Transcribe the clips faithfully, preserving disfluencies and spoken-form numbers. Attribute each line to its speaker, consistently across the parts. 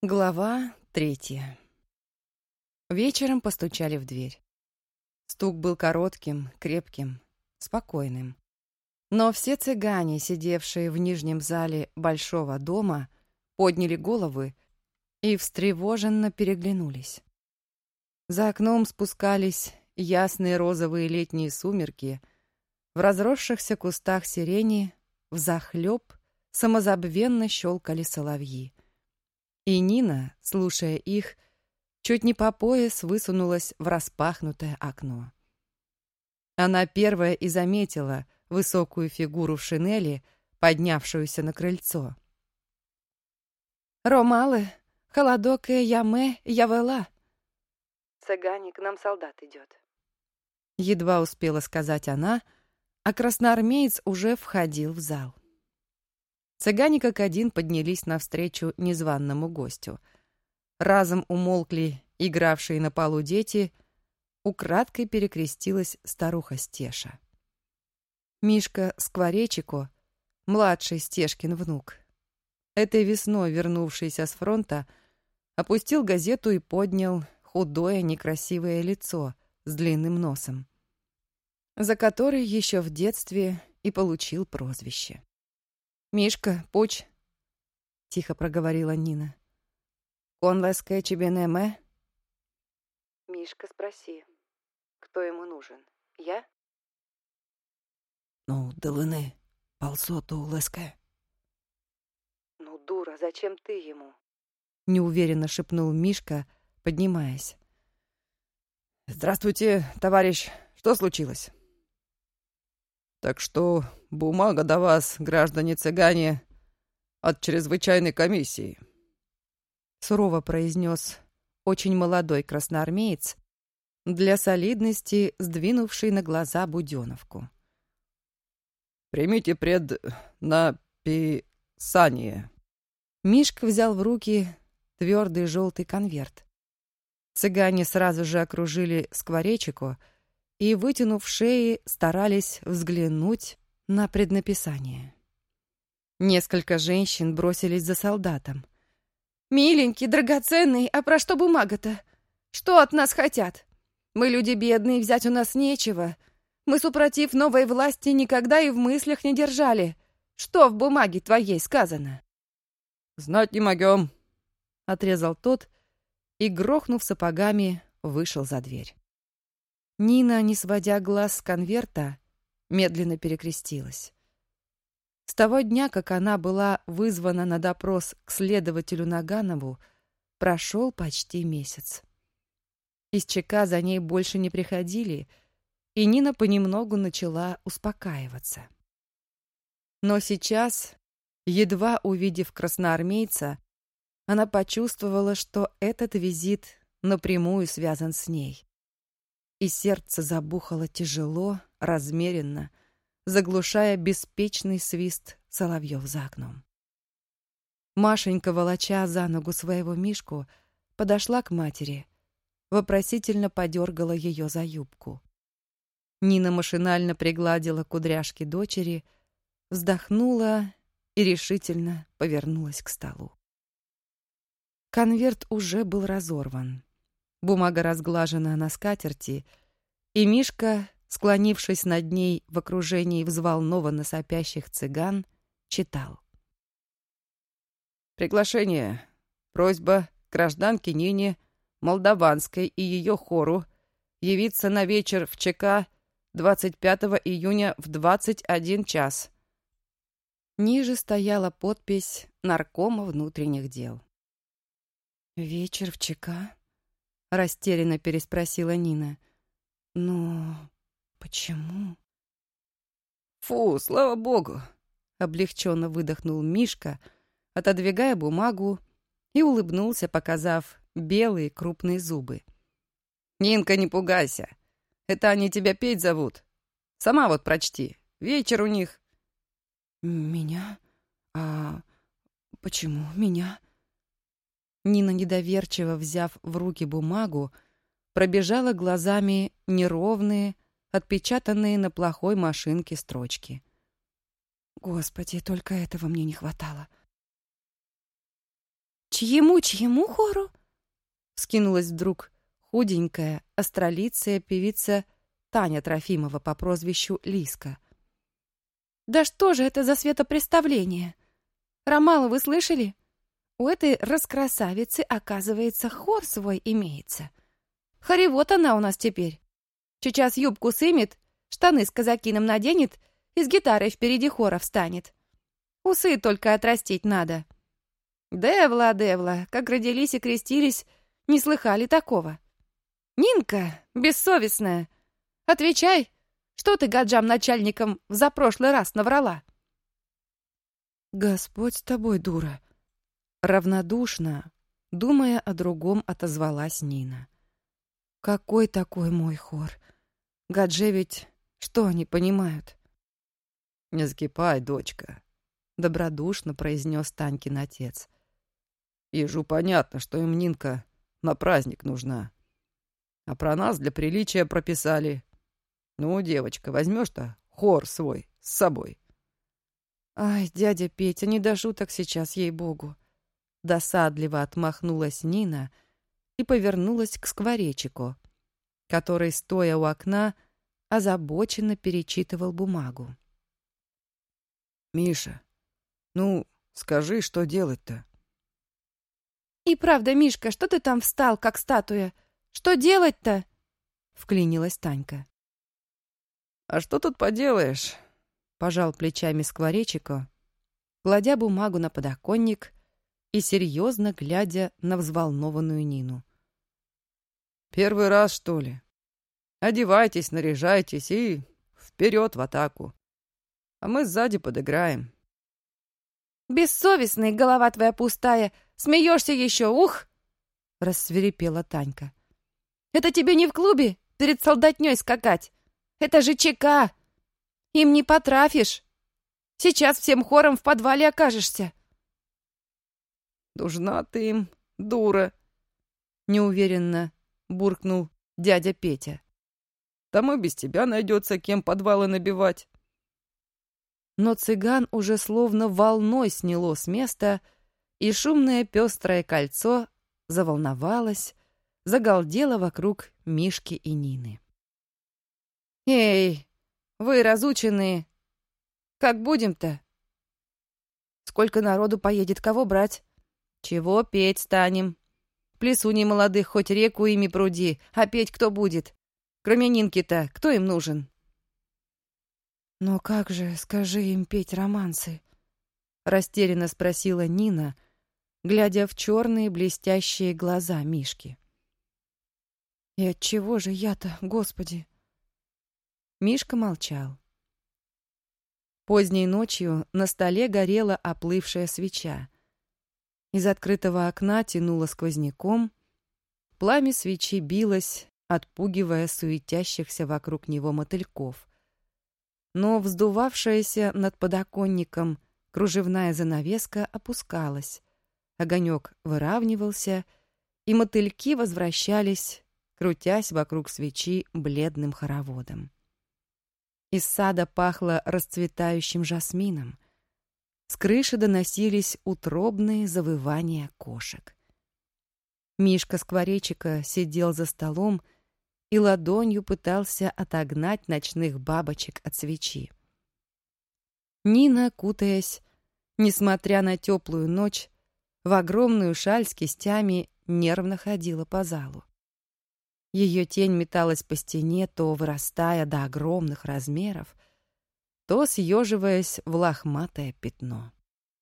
Speaker 1: Глава третья. Вечером постучали в дверь. Стук был коротким, крепким, спокойным. Но все цыгане, сидевшие в нижнем зале большого дома, подняли головы и встревоженно переглянулись. За окном спускались ясные розовые летние сумерки, в разросшихся кустах сирени взахлёб самозабвенно щелкали соловьи. И Нина, слушая их, чуть не по пояс высунулась в распахнутое окно. Она первая и заметила высокую фигуру в шинели, поднявшуюся на крыльцо. «Ромалы, холодокая яме, явела!» «Цыгане, к нам солдат идет!» Едва успела сказать она, а красноармеец уже входил в зал. Цыгане как один поднялись навстречу незваному гостю. Разом умолкли игравшие на полу дети, украдкой перекрестилась старуха Стеша. Мишка Скворечико, младший Стешкин внук, этой весной вернувшийся с фронта, опустил газету и поднял худое некрасивое лицо с длинным носом, за который еще в детстве и получил прозвище. «Мишка, пуч!» — тихо проговорила Нина. «Он лаская тебе неме?» «Мишка, спроси, кто ему нужен? Я?»
Speaker 2: «Ну, долыны, полсоту лаская».
Speaker 1: «Ну, дура, зачем ты ему?» — неуверенно шепнул Мишка, поднимаясь.
Speaker 2: «Здравствуйте, товарищ. Что случилось?» «Так что бумага до вас, граждане-цыгане, от чрезвычайной комиссии», —
Speaker 1: сурово произнес очень молодой красноармеец, для солидности сдвинувший на глаза буденовку.
Speaker 2: «Примите пред написание».
Speaker 1: Мишка взял в руки твердый желтый конверт. Цыгане сразу же окружили Скворечико и, вытянув шеи, старались взглянуть на преднаписание. Несколько женщин бросились за солдатом. «Миленький, драгоценный, а про что бумага-то? Что от нас хотят? Мы люди бедные, взять у нас нечего. Мы, супротив новой власти, никогда и в мыслях не держали. Что в бумаге твоей сказано?»
Speaker 2: «Знать не могем»,
Speaker 1: — отрезал тот и, грохнув сапогами, вышел за дверь. Нина, не сводя глаз с конверта, медленно перекрестилась. С того дня, как она была вызвана на допрос к следователю Наганову, прошел почти месяц. Из ЧК за ней больше не приходили, и Нина понемногу начала успокаиваться. Но сейчас, едва увидев красноармейца, она почувствовала, что этот визит напрямую связан с ней. И сердце забухало тяжело, размеренно, заглушая беспечный свист соловьев за окном. Машенька, волоча за ногу своего Мишку, подошла к матери, вопросительно подергала ее за юбку. Нина машинально пригладила кудряшки дочери, вздохнула и решительно повернулась к столу. Конверт уже был разорван. Бумага разглажена на скатерти, и Мишка, склонившись над ней в окружении взволнованно сопящих цыган, читал.
Speaker 2: «Приглашение. Просьба гражданке Нине Молдаванской и ее хору явиться на вечер в ЧК двадцать пятого июня в двадцать один час».
Speaker 1: Ниже стояла подпись наркома внутренних дел. «Вечер в ЧК?» — растерянно переспросила Нина. «Но почему?»
Speaker 2: «Фу, слава богу!»
Speaker 1: — облегченно выдохнул Мишка, отодвигая бумагу, и улыбнулся, показав белые крупные зубы.
Speaker 2: «Нинка, не пугайся. Это они тебя петь зовут. Сама вот прочти. Вечер у них».
Speaker 1: «Меня? А почему меня?» Нина, недоверчиво взяв в руки бумагу, пробежала глазами неровные, отпечатанные на плохой машинке строчки. «Господи, только этого мне не хватало». «Чьему-чьему хору?» — скинулась вдруг худенькая, астролицая певица Таня Трофимова по прозвищу Лиска. «Да что же это за светопреставление? Ромалу вы слышали? У этой раскрасавицы, оказывается, хор свой имеется. Хоревод она у нас теперь. Сейчас юбку сымет, штаны с казакином наденет и с гитарой впереди хора встанет. Усы только отрастить надо. Девла, Девла, как родились и крестились, не слыхали такого. Нинка, бессовестная, отвечай, что ты гаджам начальникам в запрошлый раз наврала?» «Господь с тобой, дура!» Равнодушно, думая о другом, отозвалась Нина. «Какой такой мой хор? Гадже ведь что они понимают?»
Speaker 2: «Не закипай, дочка», — добродушно произнес Танькин отец. «Ежу понятно, что им Нинка на праздник нужна. А про нас для приличия прописали. Ну, девочка, возьмешь-то хор свой с собой».
Speaker 1: «Ай, дядя Петя, не до шуток сейчас, ей-богу!» Досадливо отмахнулась Нина и повернулась к скворечику, который, стоя у окна, озабоченно перечитывал бумагу.
Speaker 2: «Миша, ну, скажи, что делать-то?»
Speaker 1: «И правда, Мишка, что ты там встал, как статуя? Что делать-то?» — вклинилась Танька.
Speaker 2: «А что тут поделаешь?»
Speaker 1: — пожал плечами скворечику, кладя бумагу на подоконник и серьезно глядя на взволнованную Нину.
Speaker 2: «Первый раз, что ли? Одевайтесь, наряжайтесь и вперед в атаку. А мы сзади подыграем».
Speaker 1: «Бессовестный, голова твоя пустая, смеешься еще, ух!» — рассвирепела Танька. «Это тебе не в клубе перед солдатней скакать. Это же ЧК. Им не потрафишь. Сейчас всем хором в подвале окажешься».
Speaker 2: «Нужна ты им, дура»,
Speaker 1: — неуверенно буркнул дядя Петя.
Speaker 2: «Там и без тебя найдется, кем подвалы набивать».
Speaker 1: Но цыган уже словно волной сняло с места, и шумное пестрое кольцо заволновалось, загалдело вокруг Мишки и Нины. «Эй, вы разученные, как будем-то? Сколько народу поедет, кого брать? Чего петь станем? Плесуней молодых хоть реку ими пруди, а петь кто будет? Кроме Нинки-то, кто им нужен?» «Но как же, скажи им петь романсы?» — растерянно спросила Нина, глядя в черные блестящие глаза Мишки. «И отчего же я-то, Господи?» Мишка молчал. Поздней ночью на столе горела оплывшая свеча. Из открытого окна тянуло сквозняком, пламя свечи билось, отпугивая суетящихся вокруг него мотыльков. Но вздувавшаяся над подоконником кружевная занавеска опускалась, огонек выравнивался, и мотыльки возвращались, крутясь вокруг свечи бледным хороводом. Из сада пахло расцветающим жасмином. С крыши доносились утробные завывания кошек. Мишка Скворечика сидел за столом и ладонью пытался отогнать ночных бабочек от свечи. Нина, кутаясь, несмотря на теплую ночь, в огромную шаль с кистями нервно ходила по залу. Ее тень металась по стене, то вырастая до огромных размеров, то съеживаясь в лохматое пятно.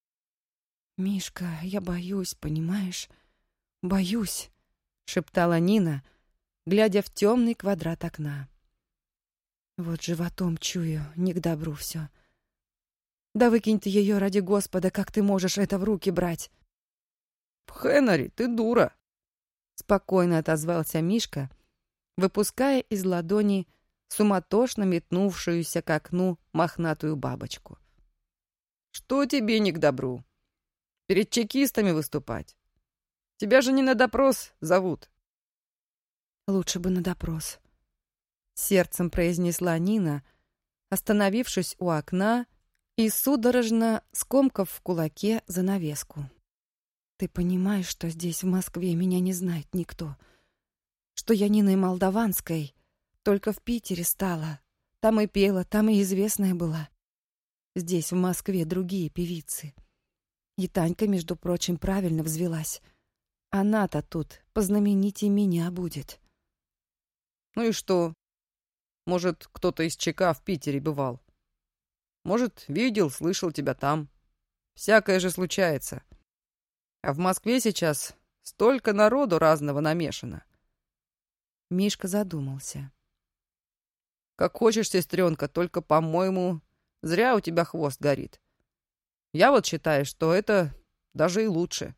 Speaker 1: «Мишка, я боюсь, понимаешь? Боюсь», — шептала Нина, глядя в темный квадрат окна. «Вот животом чую, не к добру все. Да выкинь ты ее ради Господа, как ты можешь это в руки брать?»
Speaker 2: «Хенри, ты дура!»
Speaker 1: — спокойно отозвался Мишка, выпуская из ладони суматошно метнувшуюся к окну мохнатую бабочку.
Speaker 2: «Что тебе не к добру? Перед чекистами выступать? Тебя же не на допрос зовут».
Speaker 1: «Лучше бы на допрос», — сердцем произнесла Нина, остановившись у окна и судорожно скомкав в кулаке занавеску. Ты понимаешь, что здесь, в Москве, меня не знает никто? Что я Ниной Молдаванской только в Питере стала. Там и пела, там и известная была. Здесь, в Москве, другие певицы. И Танька, между прочим, правильно взвелась. Она-то тут познаменитей меня будет.
Speaker 2: Ну и что? Может, кто-то из ЧК в Питере бывал? Может, видел, слышал тебя там? Всякое же случается. А в Москве сейчас столько народу разного намешано.
Speaker 1: Мишка задумался.
Speaker 2: Как хочешь, сестренка, только, по-моему, зря у тебя хвост горит. Я вот считаю, что это даже и лучше.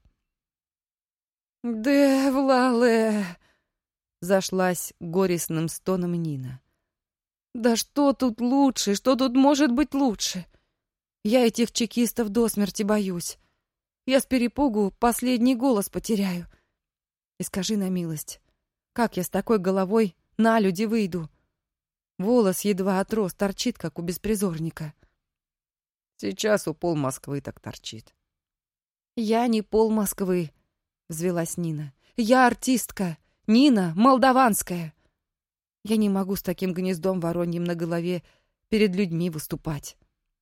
Speaker 1: «Девлале!» — зашлась горестным стоном Нина. «Да что тут лучше? Что тут может быть лучше? Я этих чекистов до смерти боюсь. Я с перепугу последний голос потеряю. И скажи на милость, как я с такой головой на люди выйду? Волос едва отрос, торчит, как у беспризорника».
Speaker 2: Сейчас у пол Москвы так торчит.
Speaker 1: «Я не пол Москвы», — взвелась Нина. «Я артистка, Нина Молдаванская. Я не могу с таким гнездом вороньим на голове перед людьми выступать».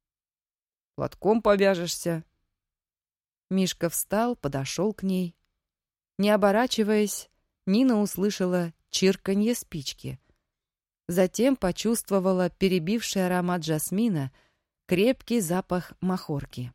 Speaker 2: Платком повяжешься.
Speaker 1: Мишка встал, подошел к ней. Не оборачиваясь, Нина услышала чирканье спички. Затем почувствовала перебивший аромат жасмина, крепкий запах махорки.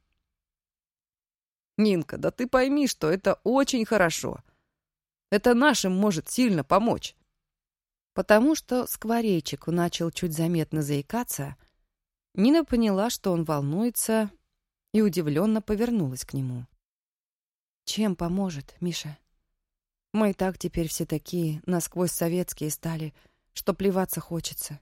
Speaker 2: «Нинка, да ты пойми, что это очень хорошо. Это нашим может сильно помочь».
Speaker 1: Потому что скворечек начал чуть заметно заикаться, Нина поняла, что он волнуется, и удивленно повернулась к нему. «Чем поможет, Миша? Мы и так теперь все такие насквозь советские стали, что плеваться хочется.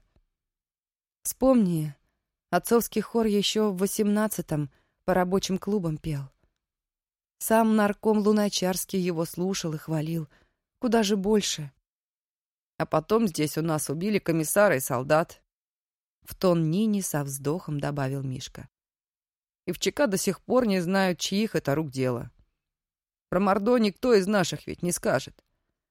Speaker 1: Вспомни, отцовский хор еще в восемнадцатом по рабочим клубам пел. Сам нарком Луначарский его слушал и хвалил. Куда же больше.
Speaker 2: А потом здесь у нас убили комиссара и солдат.
Speaker 1: В тон Нине со вздохом добавил Мишка.
Speaker 2: И в ЧК до сих пор не знают, чьих это рук дело. Про Мордо никто из наших ведь не скажет.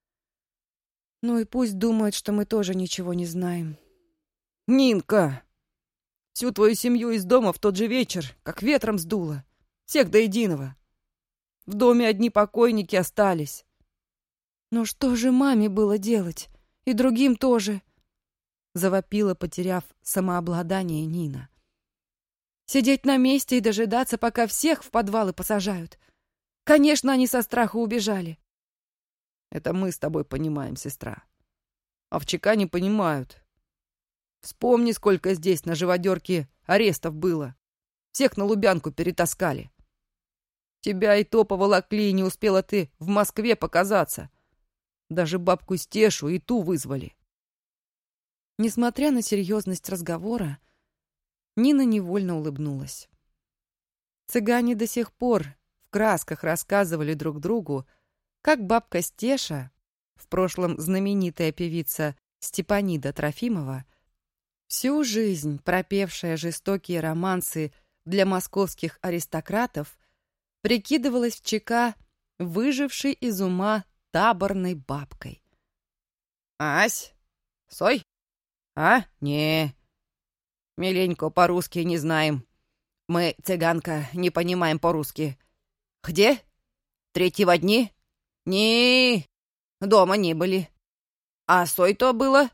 Speaker 1: Ну и пусть думают, что мы тоже ничего не знаем.
Speaker 2: Нинка! Всю твою семью из дома в тот же вечер, как ветром сдуло. Всех до единого. В доме одни покойники остались.
Speaker 1: Но что же маме было делать? И другим тоже. Завопила, потеряв самообладание, Нина. Сидеть на месте и дожидаться, пока всех в подвалы посажают. Конечно, они со страха убежали.
Speaker 2: Это мы с тобой понимаем, сестра. А в ЧК не понимают. Вспомни, сколько здесь на живодерке арестов было. Всех на Лубянку перетаскали. Тебя и то поволокли, и не успела ты в Москве показаться. Даже бабку Стешу и ту вызвали.
Speaker 1: Несмотря на серьезность разговора, Нина невольно улыбнулась. Цыгане до сих пор в красках рассказывали друг другу, как бабка Стеша, в прошлом знаменитая певица Степанида Трофимова, всю жизнь пропевшая жестокие романсы для московских аристократов, прикидывалась в ЧК выжившей из ума таборной бабкой.
Speaker 2: «Ась, сой? А? Не. Миленько, по-русски не знаем. Мы, цыганка, не понимаем по-русски. Где? Третьего дни? Не, дома не были. А сой то было?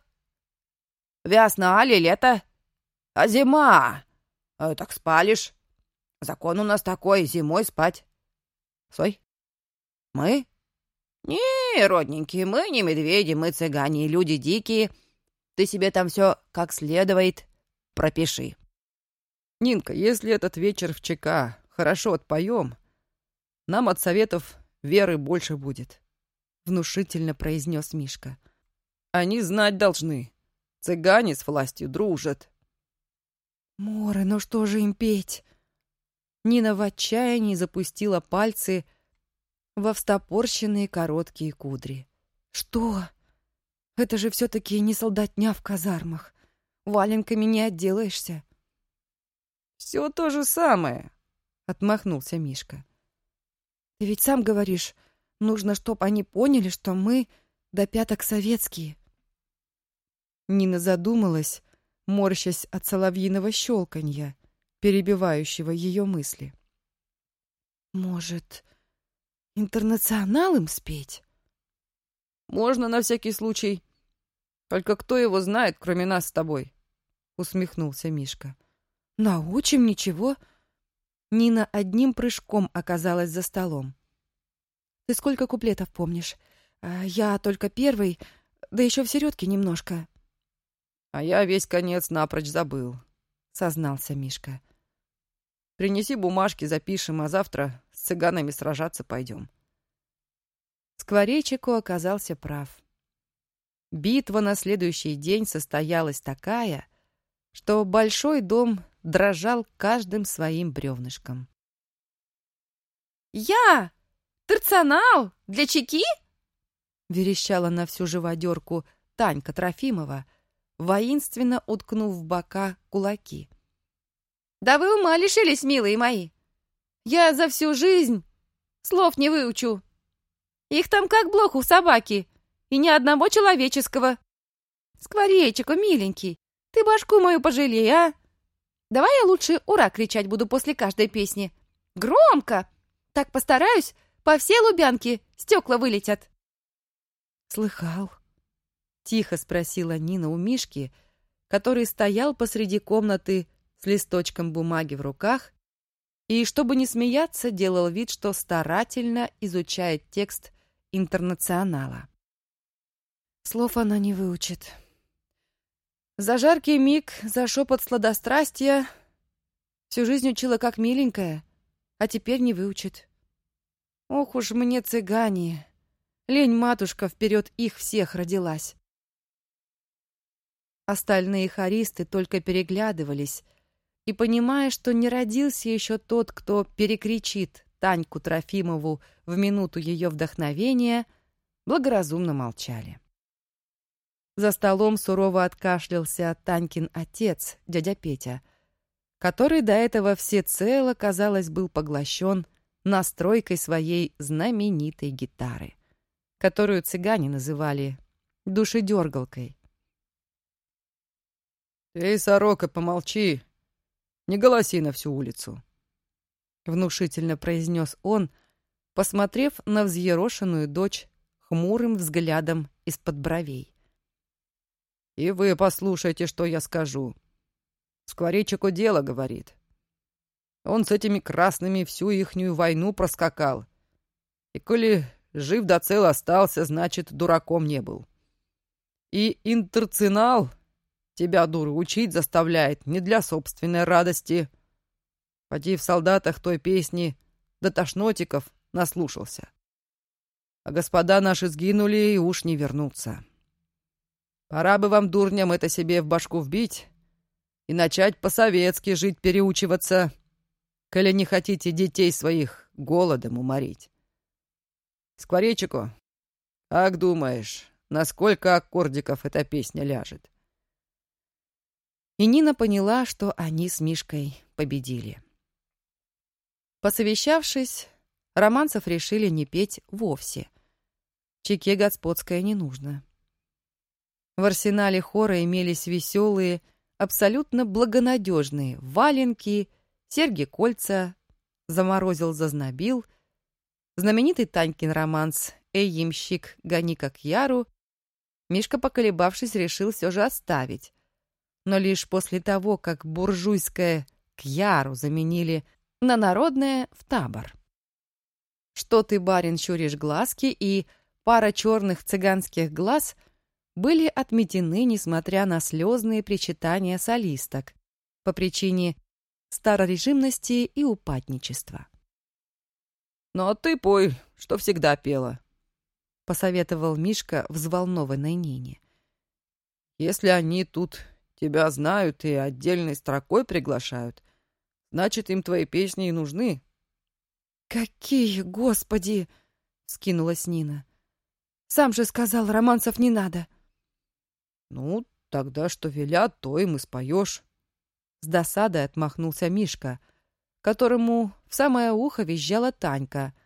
Speaker 2: Вясна али лето? А зима? А, так спалишь. Закон у нас такой, зимой спать. Сой? Мы? Не, родненькие, мы не медведи, мы цыгане, люди дикие. Ты себе там все как следует пропиши. Нинка, если этот вечер в ЧК хорошо отпоем, нам от советов веры больше будет, — внушительно произнес Мишка. Они знать должны. Цыгане с властью дружат.
Speaker 1: Море, ну что же им петь? Нина в отчаянии запустила пальцы во встопорщенные короткие кудри. Что? Это же все-таки не солдатня в казармах. Валенками не отделаешься.
Speaker 2: Все то же самое, — отмахнулся Мишка.
Speaker 1: Ты ведь сам говоришь, нужно, чтоб они поняли, что мы до пяток советские. Нина задумалась, морщась от соловьиного щелканья, перебивающего ее мысли. Может, интернационал им спеть?
Speaker 2: Можно на всякий случай. Только кто его знает, кроме нас с тобой? Усмехнулся Мишка.
Speaker 1: Научим, ничего. Нина одним прыжком оказалась за столом. Ты сколько куплетов помнишь? А я только первый, да еще в середке немножко.
Speaker 2: А я весь конец напрочь забыл, сознался Мишка. Принеси бумажки, запишем, а завтра с цыганами сражаться пойдем.
Speaker 1: Скворечику оказался прав. Битва на следующий день состоялась такая, что большой дом дрожал каждым своим бревнышком. «Я! Терционал! Для чеки?» — верещала на всю живодерку Танька Трофимова, воинственно уткнув в бока кулаки. «Да вы ума лишились, милые мои! Я за всю жизнь слов не выучу. Их там как блох у собаки, и ни одного человеческого. Скворечику, миленький, ты башку мою пожалей, а? Давай я лучше «Ура» кричать буду после каждой песни. Громко! Так постараюсь, по всей Лубянке стекла вылетят». «Слыхал?» — тихо спросила Нина у Мишки, который стоял посреди комнаты с листочком бумаги в руках и, чтобы не смеяться, делал вид, что старательно изучает текст «Интернационала». Слов она не выучит. За жаркий миг, за шепот сладострастия всю жизнь учила как миленькая, а теперь не выучит. Ох уж мне цыгане! Лень, матушка, вперед их всех родилась. Остальные хористы только переглядывались и, понимая, что не родился еще тот, кто перекричит Таньку Трофимову в минуту ее вдохновения, благоразумно молчали. За столом сурово откашлялся Танькин отец, дядя Петя, который до этого всецело, казалось, был поглощен настройкой своей знаменитой гитары, которую цыгане называли душедергалкой.
Speaker 2: «Эй, сорока, помолчи! Не голоси на всю улицу!» — внушительно произнес он, посмотрев на взъерошенную дочь хмурым взглядом из-под бровей. «И вы послушайте, что я скажу. Скворечику дело, говорит. Он с этими красными всю ихнюю войну проскакал. И коли жив да цел остался, значит, дураком не был. И интернационал тебя, дуру, учить заставляет не для собственной радости. Поди в солдатах той песни до тошнотиков наслушался. А господа наши сгинули и уж не вернутся. Пора бы вам, дурням, это себе в башку вбить и начать по-советски жить, переучиваться, коли не хотите детей своих голодом уморить. Скворечику, как думаешь, на сколько аккордиков эта песня ляжет?»
Speaker 1: И Нина поняла, что они с Мишкой победили. Посовещавшись, романцев решили не петь вовсе. Чеке господская не нужно. В арсенале хора имелись веселые, абсолютно благонадежные валенки, серьги-кольца, заморозил-зазнобил, знаменитый Танькин романс «Эй, ямщик, гони-ка к яру» Мишка, поколебавшись, решил все же оставить. Но лишь после того, как буржуйское «к яру» заменили на народное «в табор». «Что ты, барин, щуришь глазки» и пара черных цыганских глаз были отметены, несмотря на слезные причитания солисток, по причине старорежимности и упадничества.
Speaker 2: «Ну а ты пой, что всегда пела»,
Speaker 1: — посоветовал Мишка взволнованной Нине.
Speaker 2: «Если они тут тебя знают и отдельной строкой приглашают, значит, им твои песни и нужны».
Speaker 1: «Какие, Господи!» — вскинулась Нина. «Сам же сказал, романсов не надо».
Speaker 2: «Ну, тогда что велят, то им и споешь».
Speaker 1: С досадой отмахнулся Мишка, которому в самое ухо визжала Танька,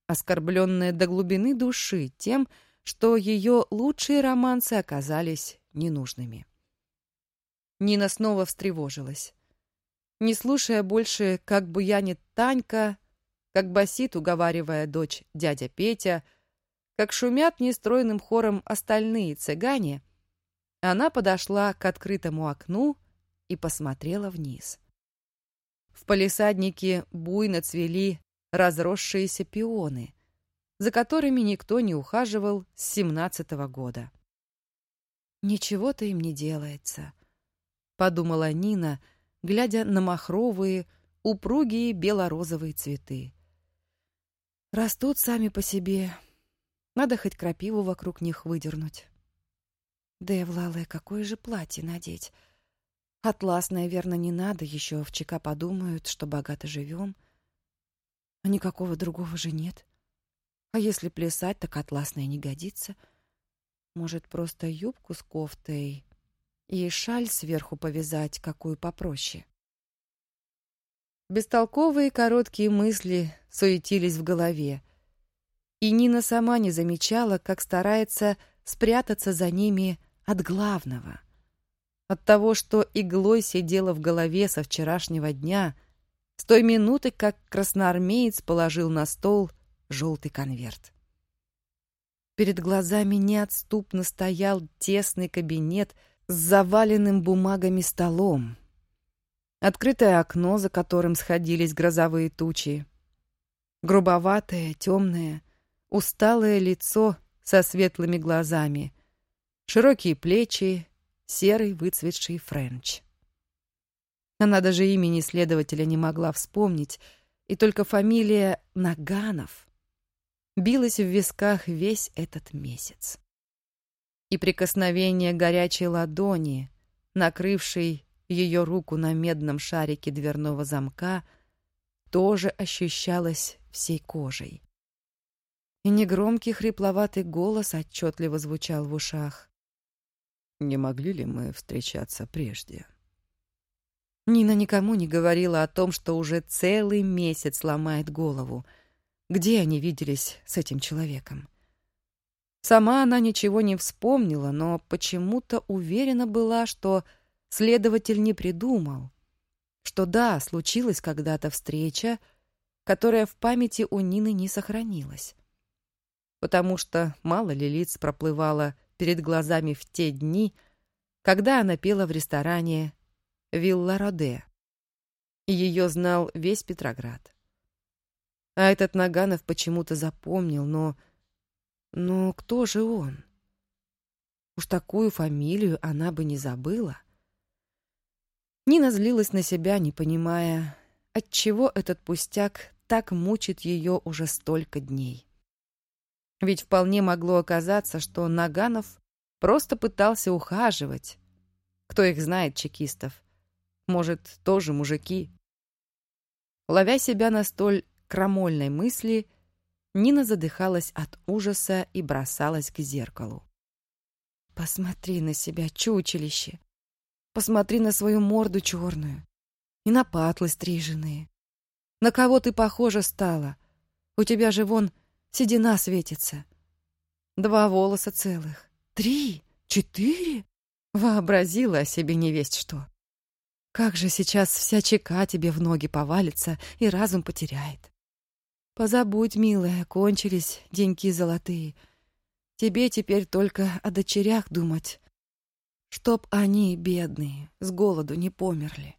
Speaker 1: оскорбленная до глубины души тем, что ее лучшие романсы оказались ненужными. Нина снова встревожилась. Не слушая больше, как буянит Танька, как басит, уговаривая дочь дядя Петя, как шумят нестройным хором остальные цыгане, она подошла к открытому окну и посмотрела вниз. В палисаднике буйно цвели разросшиеся пионы, за которыми никто не ухаживал с семнадцатого года. «Ничего-то им не делается», — подумала Нина, глядя на махровые, упругие бело-розовые цветы. «Растут сами по себе. Надо хоть крапиву вокруг них выдернуть. Да и, Евлалая, какое же платье надеть? Атласное, верно, не надо, еще в ЧК подумают, что богато живем. А никакого другого же нет. А если плясать, так атласное не годится. Может, просто юбку с кофтой и шаль сверху повязать, какую попроще?» Бестолковые короткие мысли суетились в голове, и Нина сама не замечала, как старается спрятаться за ними от главного, от того, что иглой сидело в голове со вчерашнего дня, с той минуты, как красноармеец положил на стол желтый конверт. Перед глазами неотступно стоял тесный кабинет с заваленным бумагами столом, открытое окно, за которым сходились грозовые тучи, грубоватое, темное, усталое лицо со светлыми глазами, широкие плечи, серый выцветший френч. Она даже имени следователя не могла вспомнить, и только фамилия Наганов билась в висках весь этот месяц. И прикосновение горячей ладони, накрывшей ее руку на медном шарике дверного замка, тоже ощущалось всей кожей. И негромкий хрипловатый голос отчетливо звучал в ушах.
Speaker 2: «Не могли ли мы встречаться прежде?»
Speaker 1: Нина никому не говорила о том, что уже целый месяц ломает голову. Где они виделись с этим человеком? Сама она ничего не вспомнила, но почему-то уверена была, что следователь не придумал, что да, случилась когда-то встреча, которая в памяти у Нины не сохранилась. Потому что мало ли лиц проплывало перед глазами в те дни, когда она пела в ресторане «Вилла Роде», и ее знал весь Петроград. А этот Наганов почему-то запомнил, но... Но кто же он? Уж такую фамилию она бы не забыла. Нина злилась на себя, не понимая, отчего этот пустяк так мучит ее уже столько дней. Ведь вполне могло оказаться, что Наганов просто пытался ухаживать. Кто их знает, чекистов? Может, тоже мужики? Ловя себя на столь крамольной мысли, Нина задыхалась от ужаса и бросалась к зеркалу. «Посмотри на себя, чучелище! Посмотри на свою морду черную и на патлы стриженные. На кого ты похожа стала? У тебя же вон седина светится. Два волоса целых. Три? Четыре?» Вообразила о себе невесть что. Как же сейчас вся ЧК тебе в ноги повалится и разум потеряет. Позабудь, милая, кончились деньки золотые. Тебе теперь только о дочерях думать, чтоб они, бедные, с голоду не померли.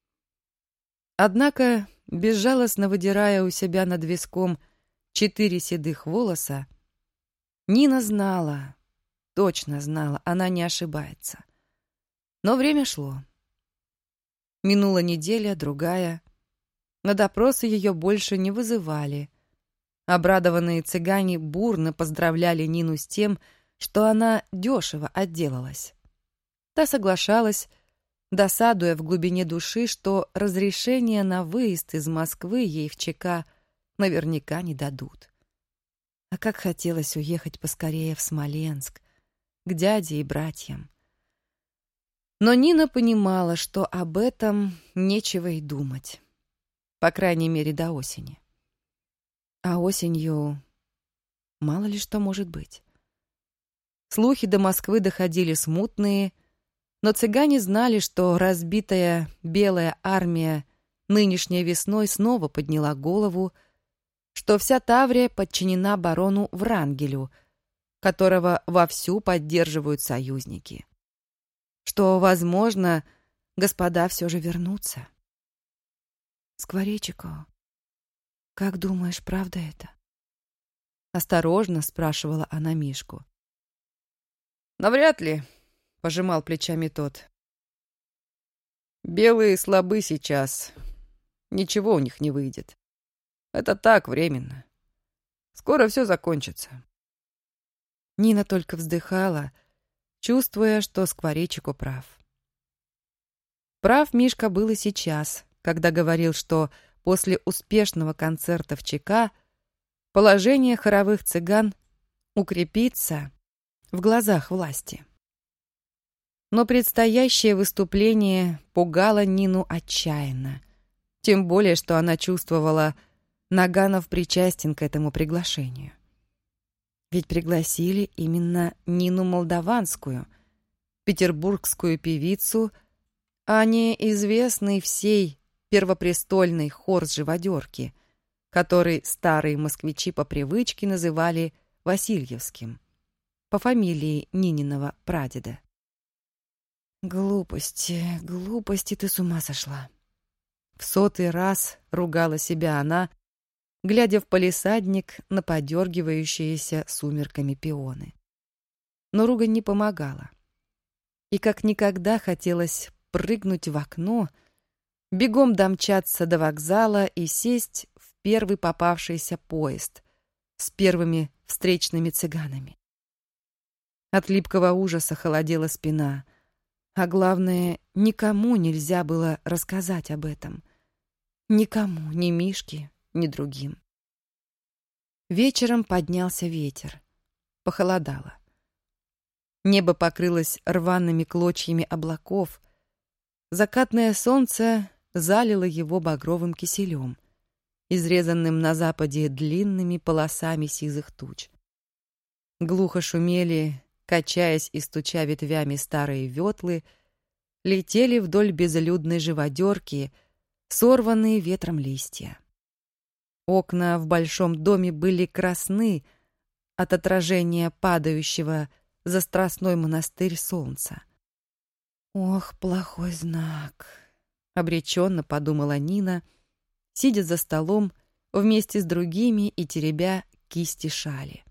Speaker 1: Однако, безжалостно выдирая у себя над виском четыре седых волоса, Нина знала, точно знала, она не ошибается. Но время шло. Минула неделя, другая. На допросы ее больше не вызывали. Обрадованные цыгане бурно поздравляли Нину с тем, что она дешево отделалась. Та соглашалась, досадуя в глубине души, что разрешение на выезд из Москвы ей в ЧК наверняка не дадут. А как хотелось уехать поскорее в Смоленск, к дяде и братьям. Но Нина понимала, что об этом нечего и думать. По крайней мере, до осени. А осенью мало ли что может быть. Слухи до Москвы доходили смутные, но цыгане знали, что разбитая белая армия нынешней весной снова подняла голову, что вся Таврия подчинена барону Врангелю, которого вовсю поддерживают союзники. Что, возможно, господа все же вернутся. «Скворечико, как думаешь, правда это?» Осторожно спрашивала она Мишку.
Speaker 2: «Навряд ли», — пожимал плечами тот. «Белые слабы сейчас. Ничего у них не выйдет. Это так, временно. Скоро все закончится».
Speaker 1: Нина только вздыхала, чувствуя, что Скворечико прав. Прав Мишка был и сейчас, когда говорил, что после успешного концерта в ЧК положение хоровых цыган укрепится в глазах власти. Но предстоящее выступление пугало Нину отчаянно, тем более, что она чувствовала, Наганов причастен к этому приглашению. Ведь пригласили именно Нину Молдаванскую, петербургскую певицу, а не известный всей первопрестольный хор с живодерки, который старые москвичи по привычке называли Васильевским, по фамилии Нининого прадеда. «Глупости, глупости, ты с ума сошла!» В сотый раз ругала себя она, глядя в палисадник на подергивающиеся сумерками пионы. Но ругань не помогала. И как никогда хотелось прыгнуть в окно, бегом домчаться до вокзала и сесть в первый попавшийся поезд с первыми встречными цыганами. От липкого ужаса холодела спина, а главное, никому нельзя было рассказать об этом. Никому, ни Мишке, ни другим. Вечером поднялся ветер. Похолодало. Небо покрылось рваными клочьями облаков. Закатное солнце залило его багровым киселем, изрезанным на западе длинными полосами сизых туч. Глухо шумели, качаясь и стуча ветвями старые ветлы, летели вдоль безлюдной живодерки сорванные ветром листья. Окна в большом доме были красны от отражения падающего за Страстной монастырь солнца. «Ох, плохой знак!» — обреченно подумала Нина, сидя за столом вместе с другими и теребя кисти шали.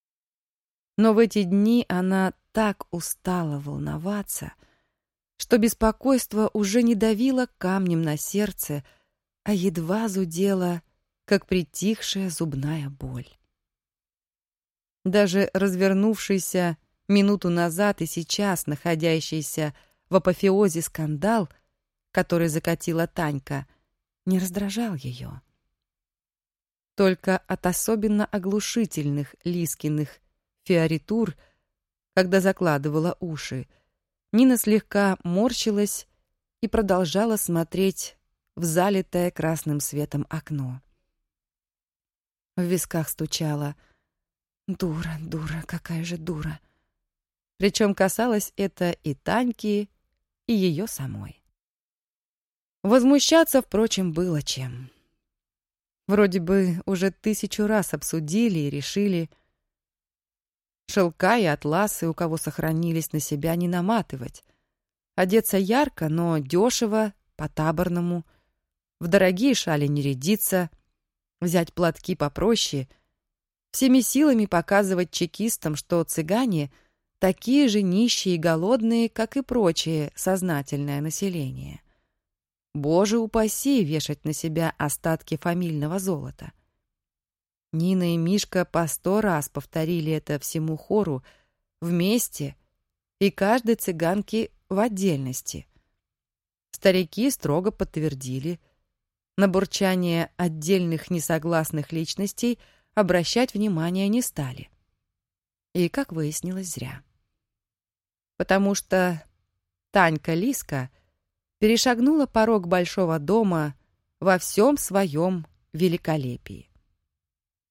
Speaker 1: Но в эти дни она так устала волноваться, что беспокойство уже не давило камнем на сердце, а едва зудело, как притихшая зубная боль. Даже развернувшийся минуту назад и сейчас находящийся в апофеозе скандал, который закатила Танька, не раздражал ее. Только от особенно оглушительных Лискиных фиоритур, когда закладывала уши, Нина слегка морщилась и продолжала смотреть в залитое красным светом окно. В висках стучало: «Дура, дура, какая же дура!» Причем касалось это и Таньки, и ее самой. Возмущаться, впрочем, было чем. Вроде бы уже тысячу раз обсудили и решили. Шелка и атласы, у кого сохранились, на себя не наматывать. Одеться ярко, но дешево, по-таборному. В дорогие шали не рядиться. Взять платки попроще. Всеми силами показывать чекистам, что цыгане такие же нищие и голодные, как и прочее сознательное население. Боже упаси вешать на себя остатки фамильного золота. Нина и Мишка по сто раз повторили это всему хору вместе и каждой цыганке в отдельности. Старики строго подтвердили. На бурчание отдельных несогласных личностей обращать внимания не стали. И, как выяснилось, зря. Потому что Танька Лиска перешагнула порог большого дома во всем своем великолепии.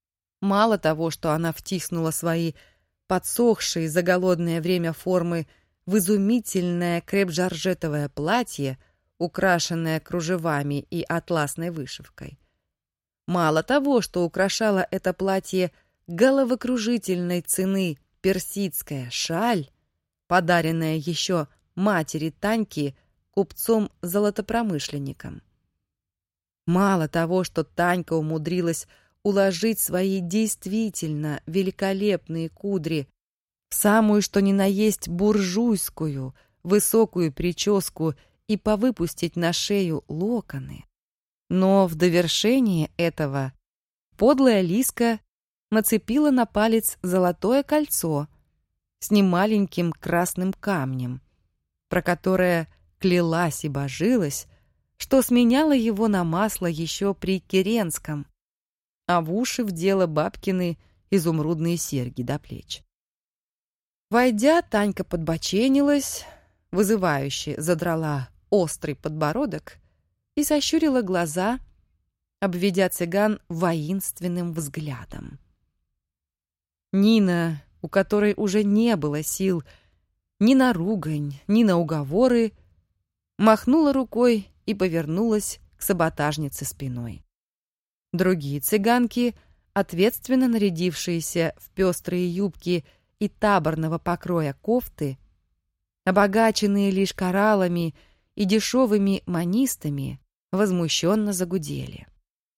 Speaker 1: Мало того, что она втиснула свои подсохшие за голодное время формы в изумительное креп-жоржетовое платье, украшенное кружевами и атласной вышивкой. Мало того, что украшало это платье головокружительной цены персидская шаль, подаренная еще матери Таньки купцом-золотопромышленником. Мало того, что Танька умудрилась уложить свои действительно великолепные кудри в самую что ни на есть буржуйскую высокую прическу и повыпустить на шею локоны. Но в довершение этого подлая Лиска нацепила на палец золотое кольцо с немаленьким красным камнем, про которое клялась и божилась, что сменяла его на масло еще при Керенском, а в уши вдела бабкины изумрудные серьги до плеч. Войдя, Танька подбоченилась, вызывающе задрала острый подбородок и сощурила глаза, обведя цыган воинственным взглядом. Нина, у которой уже не было сил ни на ругань, ни на уговоры, махнула рукой и повернулась к саботажнице спиной. Другие цыганки, ответственно нарядившиеся в пестрые юбки и таборного покроя кофты, обогаченные лишь кораллами и дешевыми манистами, возмущенно загудели.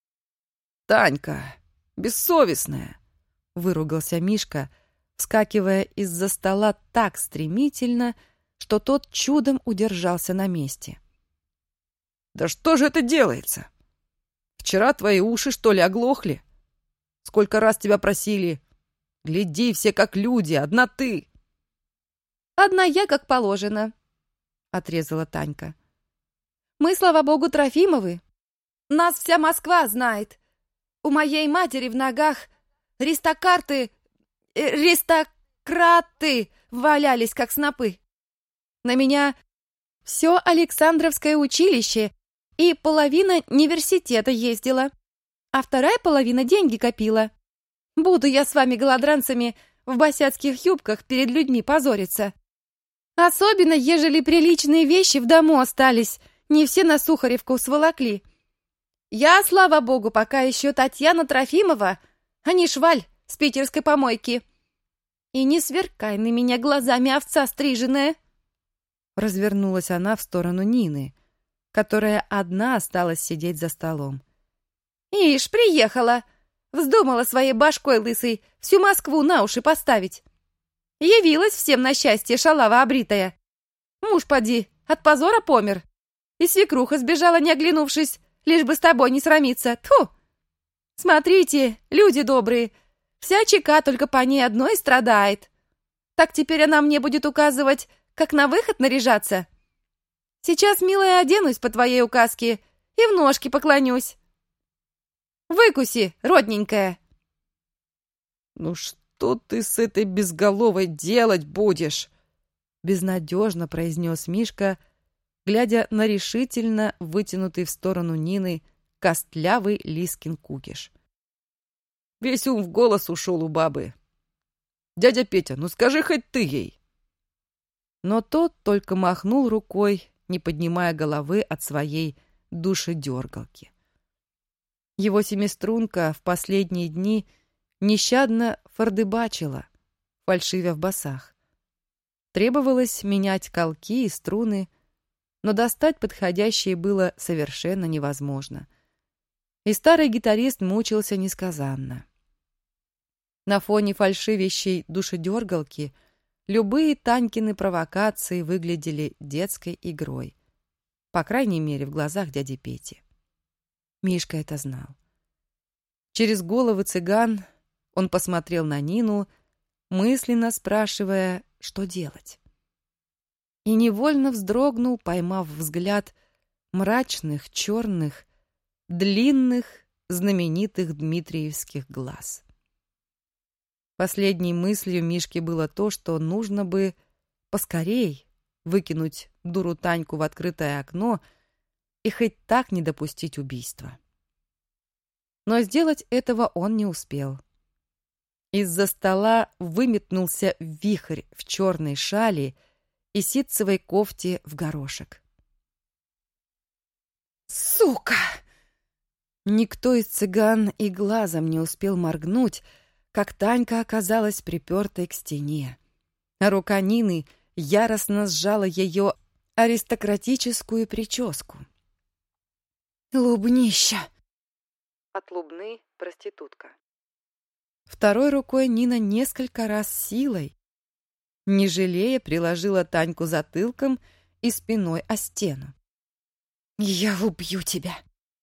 Speaker 1: «Танька, бессовестная!» — выругался Мишка, вскакивая из-за стола так стремительно, что тот чудом удержался на месте. «Да что же это делается? Вчера твои уши, что ли, оглохли? Сколько раз тебя просили? Гляди, все как люди, одна ты!»
Speaker 3: «Одна я, как положено», — отрезала Танька. «Мы, слава богу, Трофимовы. Нас вся Москва знает. У моей матери в ногах ристокарты, э, ристократы валялись, как снопы. На меня все Александровское училище и половина университета ездила, а вторая половина деньги копила. Буду я с вами, голодранцами, в босяцких юбках перед людьми позориться. Особенно, ежели приличные вещи в дому остались, не все на Сухаревку сволокли. Я, слава богу, пока еще Татьяна Трофимова, а не шваль с питерской помойки. И не сверкай на меня глазами, овца стриженная!»
Speaker 1: Развернулась она в сторону Нины, которая одна осталась сидеть за столом.
Speaker 3: «Ишь, приехала! Вздумала своей башкой лысой всю Москву на уши поставить. Явилась всем на счастье шалава обритая. Муж, поди, от позора помер. И свекруха сбежала, не оглянувшись, лишь бы с тобой не срамиться. Тьфу! Смотрите, люди добрые, вся чека только по ней одной страдает. Так теперь она мне будет указывать, как на выход наряжаться. Сейчас, милая, оденусь по твоей указке и в ножки поклонюсь. Выкуси, родненькая!»
Speaker 2: «Ну что ты с этой безголовой делать будешь?»
Speaker 1: Безнадежно произнес Мишка, глядя на решительно вытянутый в сторону Нины костлявый Лискин кукиш.
Speaker 2: «Весь ум в голос ушел у бабы. Дядя Петя, ну скажи хоть ты ей!»
Speaker 1: Но тот только махнул рукой, не поднимая головы от своей душедергалки. Его семиструнка в последние дни нещадно фордыбачила, фальшивя в басах. Требовалось менять колки и струны, но достать подходящие было совершенно невозможно. И старый гитарист мучился несказанно. На фоне фальшивящей душедергалки любые Танькины провокации выглядели детской игрой. По крайней мере, в глазах дяди Пети. Мишка это знал. Через головы цыган он посмотрел на Нину, мысленно спрашивая, что делать. И невольно вздрогнул, поймав взгляд мрачных, черных, длинных, знаменитых дмитриевских глаз. Последней мыслью Мишки было то, что нужно бы поскорей выкинуть дуру Таньку в открытое окно и хоть так не допустить убийства. Но сделать этого он не успел. Из-за стола выметнулся вихрь в черной шали и ситцевой кофте в горошек.
Speaker 3: «Сука!»
Speaker 1: Никто из цыган и глазом не успел моргнуть, как Танька оказалась припертой к стене, а рука Нины яростно сжала ее аристократическую прическу.
Speaker 3: «Лубнища!»
Speaker 1: От лубны — проститутка. Второй рукой Нина несколько раз силой, не жалея, приложила Таньку затылком и спиной о стену.
Speaker 3: «Я убью тебя!»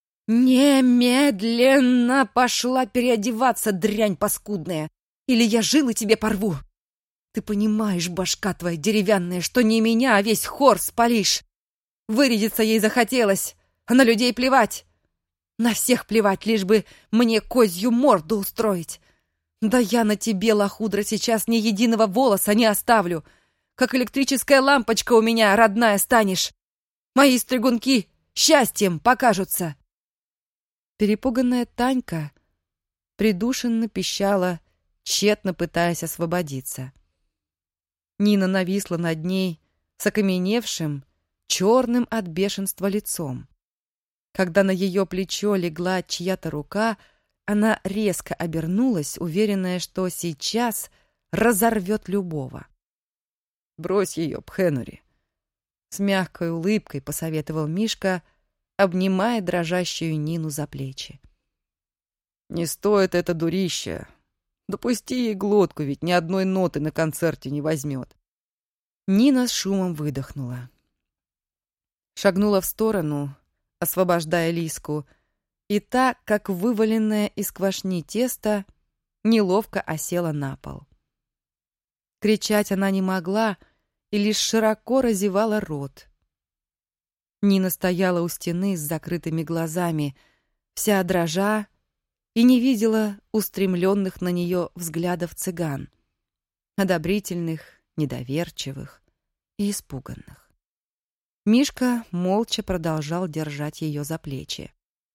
Speaker 1: «Немедленно пошла переодеваться, дрянь паскудная, или я жилы тебе порву! Ты понимаешь, башка твоя деревянная, что не меня, а весь хор спалишь! Вырядиться ей захотелось, а на людей плевать! На всех плевать, лишь бы мне козью морду устроить! Да я на тебе, лохудра, сейчас ни единого волоса не оставлю! Как электрическая лампочка у меня, родная, станешь! Мои стригунки счастьем покажутся!» Перепуганная Танька придушенно пищала, тщетно пытаясь освободиться. Нина нависла над ней с окаменевшим, черным от бешенства лицом. Когда на ее плечо легла чья-то рука, она резко обернулась, уверенная, что сейчас разорвет любого. «Брось ее, Пхенури!» С мягкой улыбкой посоветовал Мишка, обнимая дрожащую Нину за плечи. «Не стоит это дурище. Допусти ей глотку, ведь ни одной ноты на концерте не возьмет». Нина с шумом выдохнула. Шагнула в сторону, освобождая Лиску, и та, как вываленная из квашни тесто, неловко осела на пол. Кричать она не могла и лишь широко разевала рот. Нина стояла у стены с закрытыми глазами, вся дрожа, и не видела устремленных на нее взглядов цыган, одобрительных, недоверчивых и испуганных. Мишка молча продолжал держать ее за плечи.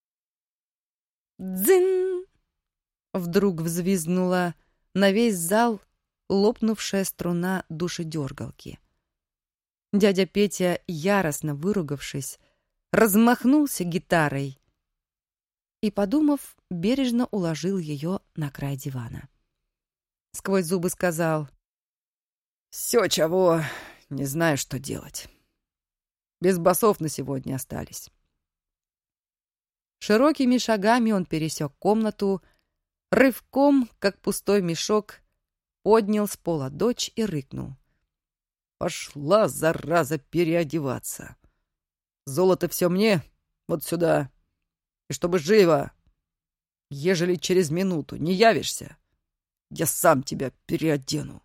Speaker 1: «Дзынь!» Вдруг взвизгнула на весь зал лопнувшая струна душедергалки. Дядя Петя, яростно выругавшись, размахнулся гитарой и, подумав, бережно уложил ее на край дивана. Сквозь зубы сказал: «Все, чего, не знаю, что делать. Без басов на сегодня остались». Широкими шагами он пересек комнату, рывком, как пустой мешок, поднял с пола дочь и рыкнул: «Пошла, зараза, переодеваться! Золото все мне, вот сюда, и чтобы живо! Ежели через минуту не явишься, я сам тебя переодену!»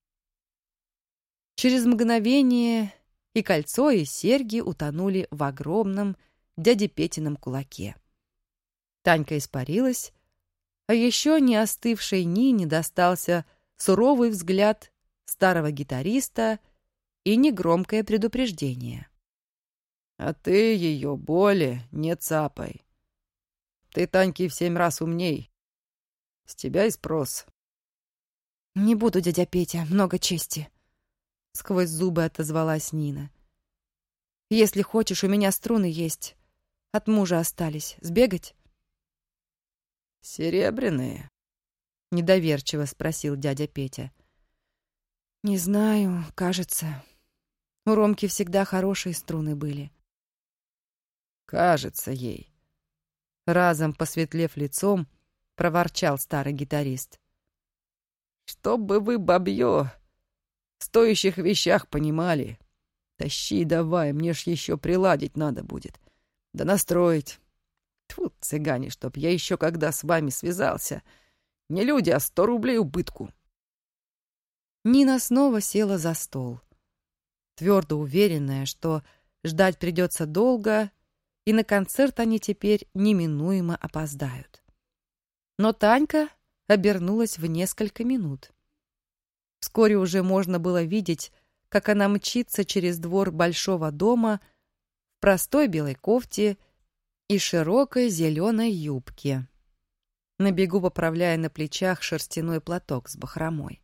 Speaker 1: Через мгновение и кольцо, и серьги утонули в огромном дяде Петином кулаке. Танька испарилась, а еще не остывшей Нине достался суровый взгляд старого гитариста и негромкое предупреждение: «А ты ее боли не цапай. Ты, Таньки, в семь раз умней. С тебя и спрос».
Speaker 3: «Не буду, дядя Петя, много чести»,
Speaker 1: — сквозь зубы отозвалась Нина. «Если хочешь, у меня струны есть. От мужа остались. Сбегать?»
Speaker 2: «Серебряные?»
Speaker 1: — недоверчиво спросил дядя Петя. «Не знаю, кажется. У Ромки всегда хорошие струны были».
Speaker 2: «Кажется ей»,
Speaker 1: — разом посветлев лицом, проворчал старый гитарист.
Speaker 2: «Чтобы вы, бабье, в стоящих вещах понимали. Тащи давай, мне ж еще приладить надо будет. Да настроить. Тьфу, цыгане, чтоб я еще когда с вами связался. Не люди, а сто рублей убытку».
Speaker 1: Нина снова села за стол, твердо уверенная, что ждать придется долго, и на концерт они теперь неминуемо опоздают. Но Танька обернулась в несколько минут. Вскоре уже можно было видеть, как она мчится через двор большого дома в простой белой кофте и широкой зеленой юбке. на бегу поправляя на плечах шерстяной платок с бахромой.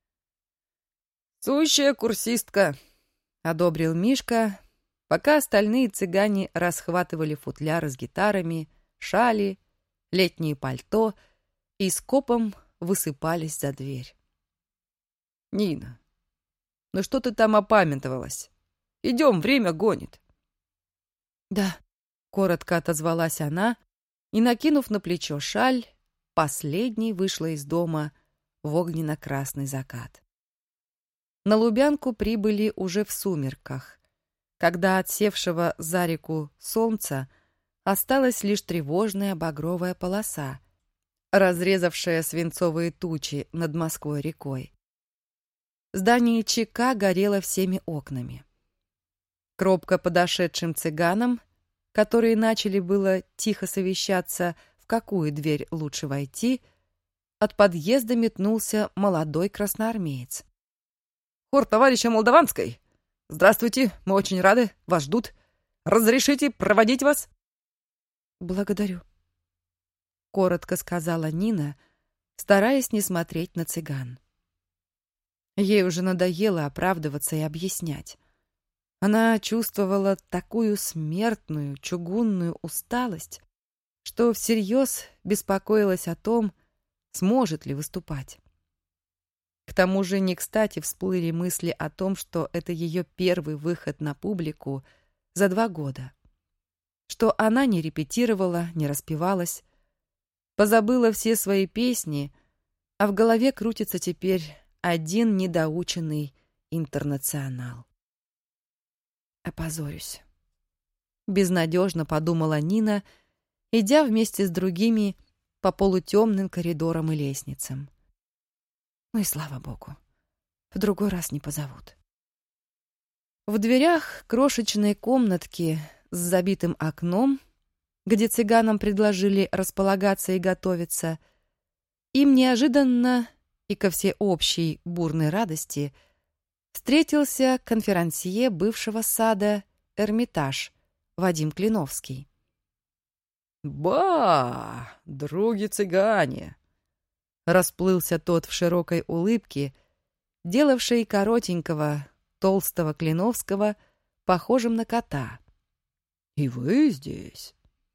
Speaker 2: «Сущая курсистка!»
Speaker 1: — одобрил Мишка, пока остальные цыгане расхватывали футляры с гитарами, шали, летние пальто и скопом высыпались за дверь.
Speaker 2: «Нина, ну что ты там опамятовалась? Идем, время гонит».
Speaker 1: «Да», — коротко отозвалась она и, накинув на плечо шаль, последней вышла из дома в огненно-красный закат. На Лубянку прибыли уже в сумерках, когда от севшего за реку солнца осталась лишь тревожная багровая полоса, разрезавшая свинцовые тучи над Москвой-рекой. Здание ЧК горело всеми окнами. К робко подошедшим цыганам, которые начали было тихо совещаться, в какую дверь лучше войти, от подъезда метнулся молодой красноармеец.
Speaker 2: «Хор товарища Молдаванской! Здравствуйте, мы очень рады, вас ждут. Разрешите проводить вас?»
Speaker 1: «Благодарю», — коротко сказала Нина, стараясь не смотреть на цыган. Ей уже надоело оправдываться и объяснять. Она чувствовала такую смертную, чугунную усталость, что всерьез беспокоилась о том, сможет ли выступать. К тому же не кстати всплыли мысли о том, что это ее первый выход на публику за два года, что она не репетировала, не распевалась, позабыла все свои песни, а в голове крутится теперь один недоученный интернационал. «Опозорюсь», — безнадежно подумала Нина, идя вместе с другими по полутемным коридорам и лестницам. Ну и слава богу, в другой раз не позовут. В дверях крошечной комнатки с забитым окном, где цыганам предложили располагаться и готовиться, им неожиданно и ко всеобщей бурной радости встретился конферансье бывшего сада «Эрмитаж» Вадим Клиновский.
Speaker 2: «Ба, други-цыгане!»
Speaker 1: Расплылся тот в широкой улыбке, делавшей коротенького, толстого Клиновского похожим на кота.
Speaker 2: «И вы здесь?»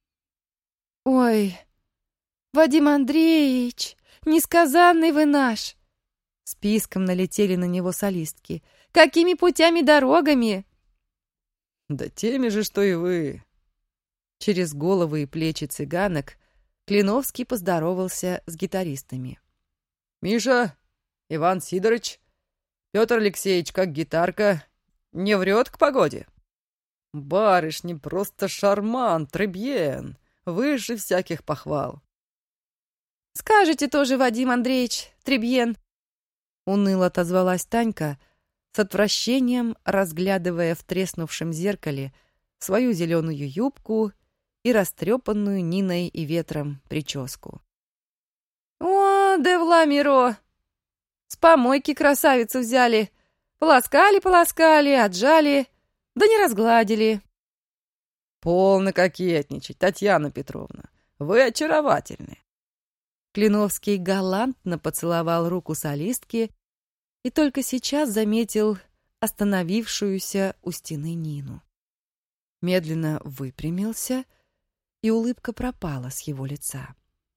Speaker 3: «Ой, Вадим Андреевич, несказанный вы наш!» Списком налетели на него солистки. «Какими путями дорогами?»
Speaker 2: «Да теми же, что и вы!»
Speaker 1: Через головы и плечи цыганок Клиновский поздоровался с гитаристами.
Speaker 2: «Миша, Иван Сидорович, Петр Алексеевич, как гитарка, не врет к погоде?» «Барышни, просто шарман, требьен, выше всяких похвал».
Speaker 3: «Скажете тоже, Вадим Андреевич, требьен!»
Speaker 1: Уныло отозвалась Танька, с отвращением разглядывая в треснувшем зеркале свою зеленую юбку и растрепанную Ниной и ветром прическу.
Speaker 3: «О, девла миро! С помойки красавицу взяли, полоскали-полоскали, отжали, да не разгладили».
Speaker 2: «Полно кокетничать, Татьяна Петровна, вы очаровательны».
Speaker 1: Клиновский галантно поцеловал руку солистки и только сейчас заметил остановившуюся у стены Нину. Медленно выпрямился, и улыбка пропала с его лица.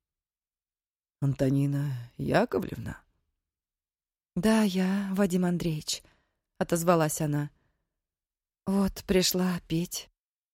Speaker 2: «Антонина Яковлевна?»
Speaker 1: «Да, я, Вадим Андреевич», — отозвалась она. «Вот пришла петь».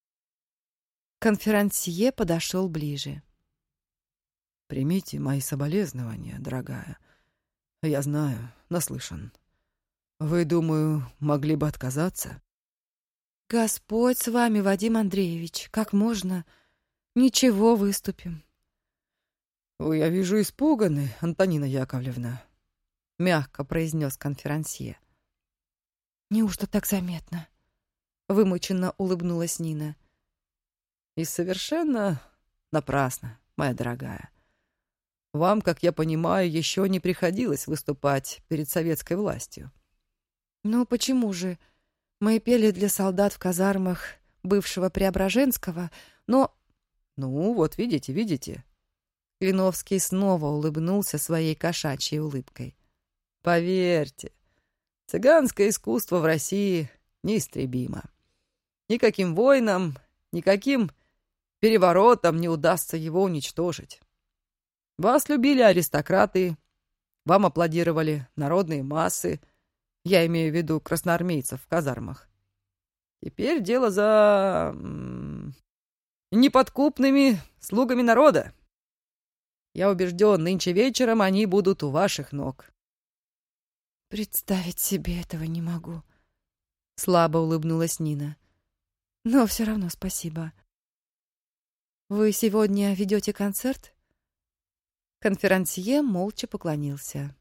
Speaker 1: Конферансье подошел ближе.
Speaker 2: «Примите мои соболезнования, дорогая. Я знаю, наслышан. Вы, думаю, могли бы отказаться?»
Speaker 1: «Господь с вами, Вадим Андреевич, как можно? Ничего, выступим».
Speaker 2: «Вы, я вижу, испуганы, Антонина Яковлевна», — мягко произнес конферансье.
Speaker 1: «Неужто так заметно?» — вымученно улыбнулась Нина.
Speaker 2: «И совершенно напрасно, моя дорогая. Вам, как я понимаю, еще не приходилось выступать перед советской властью».
Speaker 1: «Ну почему же? Мы пели для солдат в казармах бывшего Преображенского, но...»
Speaker 2: «Ну, вот видите, видите.
Speaker 1: Клиновский снова улыбнулся своей кошачьей улыбкой.
Speaker 2: «Поверьте, цыганское искусство в России неистребимо. Никаким войнам, никаким переворотом не удастся его уничтожить. Вас любили аристократы, вам аплодировали народные массы, я имею в виду красноармейцев в казармах. Теперь дело за м, неподкупными слугами народа. Я убежден, нынче вечером они будут у ваших ног».
Speaker 3: «Представить себе этого не могу», — слабо улыбнулась Нина. «Но все равно спасибо. Вы сегодня ведете концерт?»
Speaker 1: Конферансье молча поклонился.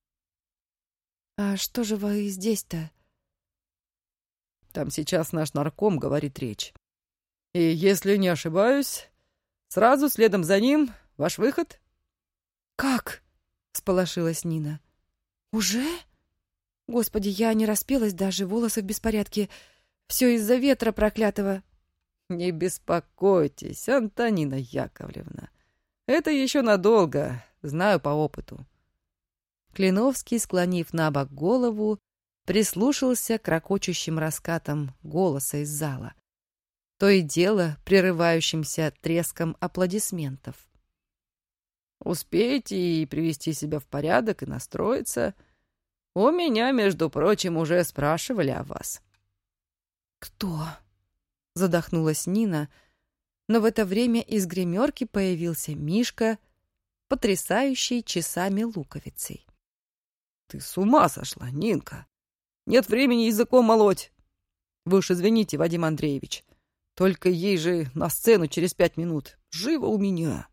Speaker 3: «А что же вы здесь-то?»
Speaker 2: «Там сейчас наш нарком говорит речь. И, если не ошибаюсь, сразу следом за ним ваш выход».
Speaker 3: «Как?» — всполошилась Нина. «Уже? Господи, я не распелась даже, волосы в беспорядке. Все из-за ветра проклятого».
Speaker 2: «Не беспокойтесь, Антонина Яковлевна. Это еще надолго, знаю по опыту».
Speaker 1: Клиновский, склонив на бок голову, прислушался к ракочущим раскатам голоса из зала, то и дело прерывающимся треском аплодисментов.
Speaker 2: «Успейте и привести себя в порядок, и настроиться. У меня, между прочим, уже спрашивали о вас».
Speaker 1: «Кто?» — задохнулась Нина, но в это время из гримерки появился Мишка, потрясающий часами луковицей.
Speaker 2: «Ты с ума сошла, Нинка! Нет времени языком молоть! Вы уж извините, Вадим Андреевич, только ей же на сцену через пять минут. Живо у меня!»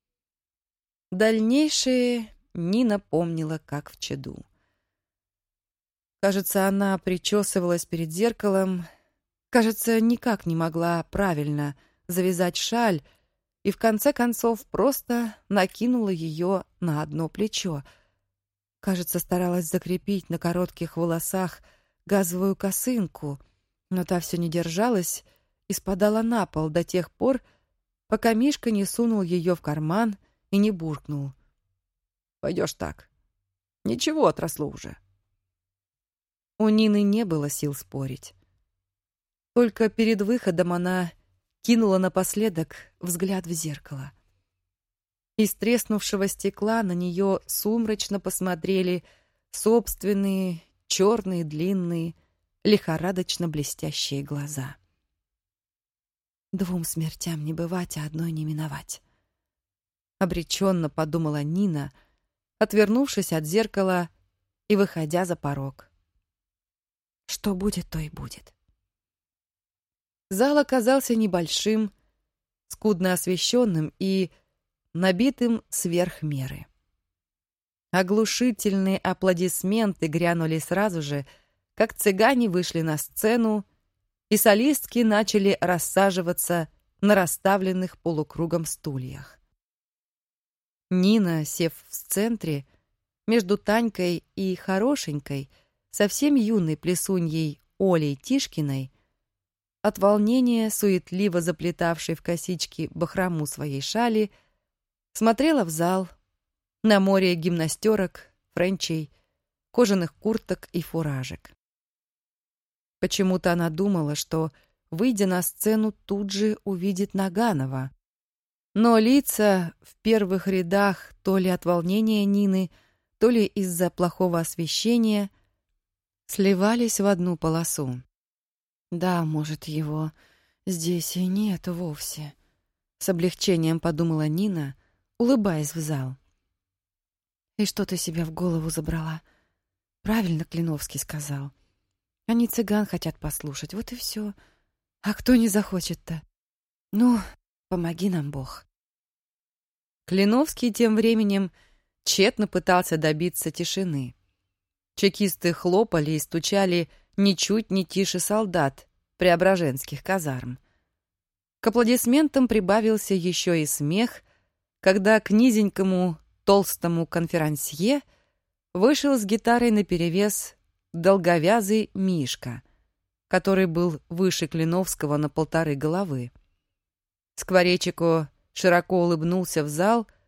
Speaker 1: Дальнейшее Нина помнила, как в чаду. Кажется, она причесывалась перед зеркалом, кажется, никак не могла правильно завязать шаль и в конце концов просто накинула ее на одно плечо. Кажется, старалась закрепить на коротких волосах газовую косынку, но та все не держалась и спадала на пол до тех пор, пока Мишка не сунул ее в карман и не буркнул:
Speaker 2: «Пойдешь так. Ничего, отросло уже».
Speaker 1: У Нины не было сил спорить. Только перед выходом она кинула напоследок взгляд в зеркало. Из треснувшего стекла на нее сумрачно посмотрели собственные черные, длинные, лихорадочно блестящие глаза. «Двум смертям не бывать, а одной не миновать», — обреченно подумала Нина, отвернувшись от зеркала и выходя за порог. «Что будет, то и будет». Зал оказался небольшим, скудно освещенным и набитым сверх меры. Оглушительные аплодисменты грянули сразу же, как цыгане вышли на сцену, и солистки начали рассаживаться на расставленных полукругом стульях. Нина, сев в центре, между Танькой и хорошенькой, совсем юной плесуньей Олей Тишкиной, от волнения, суетливо заплетавшей в косички бахрому своей шали, смотрела в зал, на море гимнастерок, френчей, кожаных курток и фуражек. Почему-то она думала, что, выйдя на сцену, тут же увидит Наганова. Но лица в первых рядах то ли от волнения Нины, то ли из-за плохого освещения сливались в одну полосу. «Да, может, его здесь и нет вовсе», — с облегчением подумала Нина, улыбаясь в зал. «И что ты себе в голову забрала? Правильно Клиновский сказал. Они цыган хотят послушать, вот и все. А кто не захочет-то? Ну, помоги нам, Бог». Клиновский тем временем тщетно пытался добиться тишины. Чекисты хлопали и стучали ничуть не тише солдат преображенских казарм. К аплодисментам прибавился еще и смех, когда к низенькому толстому конферансье вышел с гитарой наперевес долговязый Мишка, который был выше Клиновского на полторы головы. Скворечико широко улыбнулся в зал,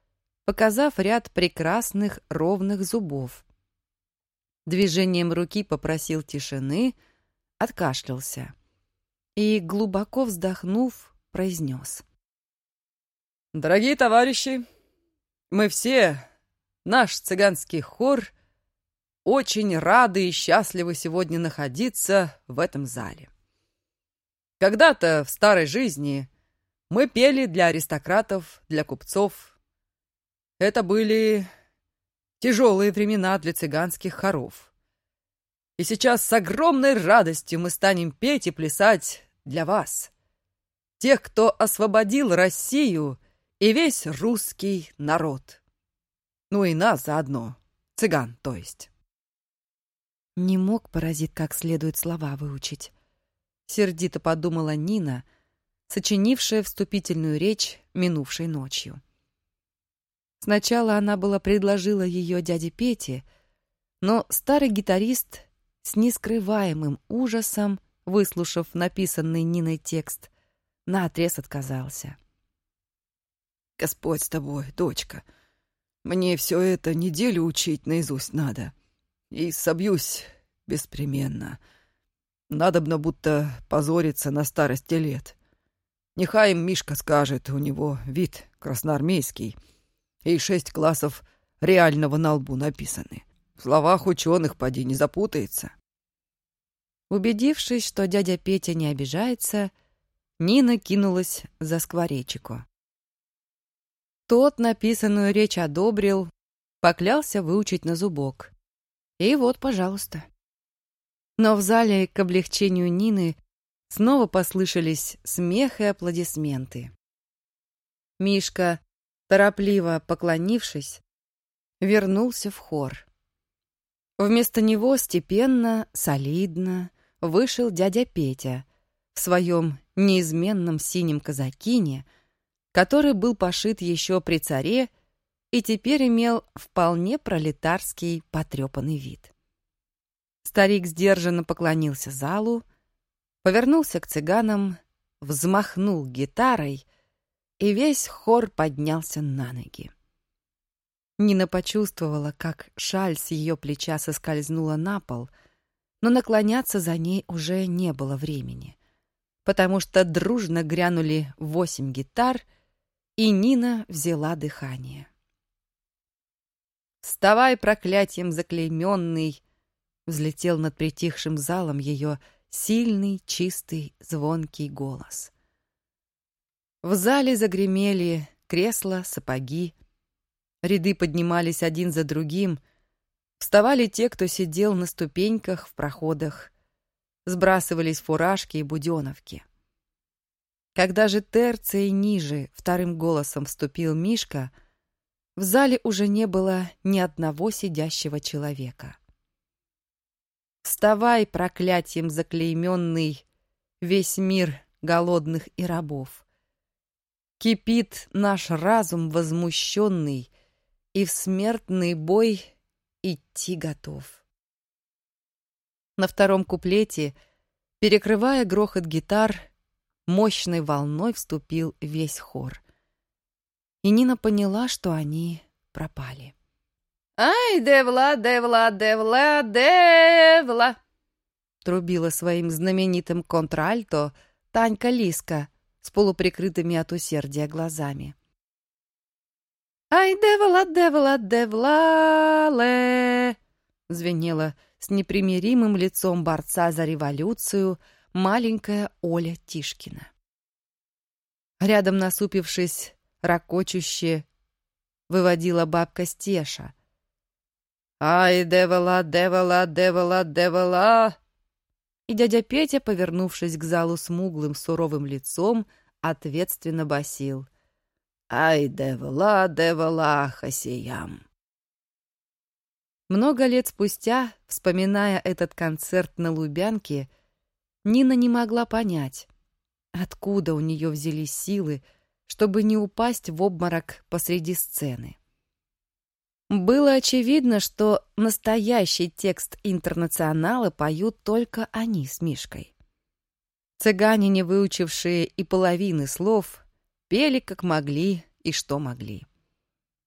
Speaker 1: показав ряд прекрасных ровных зубов. Движением руки попросил тишины, откашлялся и, глубоко вздохнув, произнес.
Speaker 2: «Дорогие товарищи, мы все, наш цыганский хор, очень рады и счастливы сегодня находиться в этом зале. Когда-то в старой жизни мы пели для аристократов, для купцов. Это были тяжелые времена для цыганских хоров. И сейчас с огромной радостью мы станем петь и плясать для вас, тех, кто освободил Россию и весь русский народ. Ну и нас заодно, цыган, то есть».
Speaker 1: Не мог паразит как следует слова выучить. Сердито подумала Нина, сочинившая вступительную речь минувшей ночью. Сначала она была предложила ее дяде Пете, но старый гитарист с нескрываемым ужасом, выслушав написанный Ниной текст, наотрез отказался.
Speaker 2: «Господь с тобой, дочка. Мне все это неделю учить наизусть надо. И собьюсь беспременно. Надобно будто позориться на старости лет. Нехай им Мишка скажет, у него вид красноармейский, и шесть классов реального на лбу написаны. В словах ученых поди не запутается».
Speaker 1: Убедившись, что дядя Петя не обижается, Нина кинулась за скворечику. Тот написанную речь одобрил, поклялся выучить на зубок. И вот, пожалуйста. Но в зале к облегчению Нины снова послышались смех и аплодисменты. Мишка, торопливо поклонившись, вернулся в хор. Вместо него степенно, солидно вышел дядя Петя в своем неизменном синем казакине, который был пошит еще при царе и теперь имел вполне пролетарский потрепанный вид. Старик сдержанно поклонился залу, повернулся к цыганам, взмахнул гитарой, и весь хор поднялся на ноги. Нина почувствовала, как шаль с ее плеча соскользнула на пол, но наклоняться за ней уже не было времени, потому что дружно грянули восемь гитар, и Нина взяла дыхание. «Вставай, проклятием заклейменный!» взлетел над притихшим залом ее сильный, чистый, звонкий голос. В зале загремели кресла, сапоги. Ряды поднимались один за другим. Вставали те, кто сидел на ступеньках в проходах. Сбрасывались фуражки и буденовки. Когда же терцией ниже вторым голосом вступил Мишка, в зале уже не было ни одного сидящего человека. «Вставай, проклятием заклейменный, весь мир голодных и рабов! Кипит наш разум возмущенный, и в смертный бой идти готов». На втором куплете, перекрывая грохот гитар, мощной волной вступил весь хор. И Нина поняла, что они пропали.
Speaker 3: «Ай, девла, девла, девла, девла!»
Speaker 1: трубила своим знаменитым контральто Танька Лиска с полуприкрытыми от усердия глазами.
Speaker 3: «Ай, девла, девла, девла-ле!»
Speaker 1: звенела с непримиримым лицом борца за революцию маленькая Оля Тишкина. Рядом, насупившись, ракочуще выводила бабка Стеша.
Speaker 2: «Ай, девала, девала, девала, девала!»
Speaker 1: И дядя Петя, повернувшись к залу смуглым суровым лицом, ответственно басил.
Speaker 2: «Ай, девала, девала, хасиям!»
Speaker 1: Много лет спустя, вспоминая этот концерт на Лубянке, Нина не могла понять, откуда у нее взялись силы, чтобы не упасть в обморок посреди сцены. Было очевидно, что настоящий текст «Интернационала» поют только они с Мишкой. Цыгане, не выучившие и половины слов, пели как могли и что могли.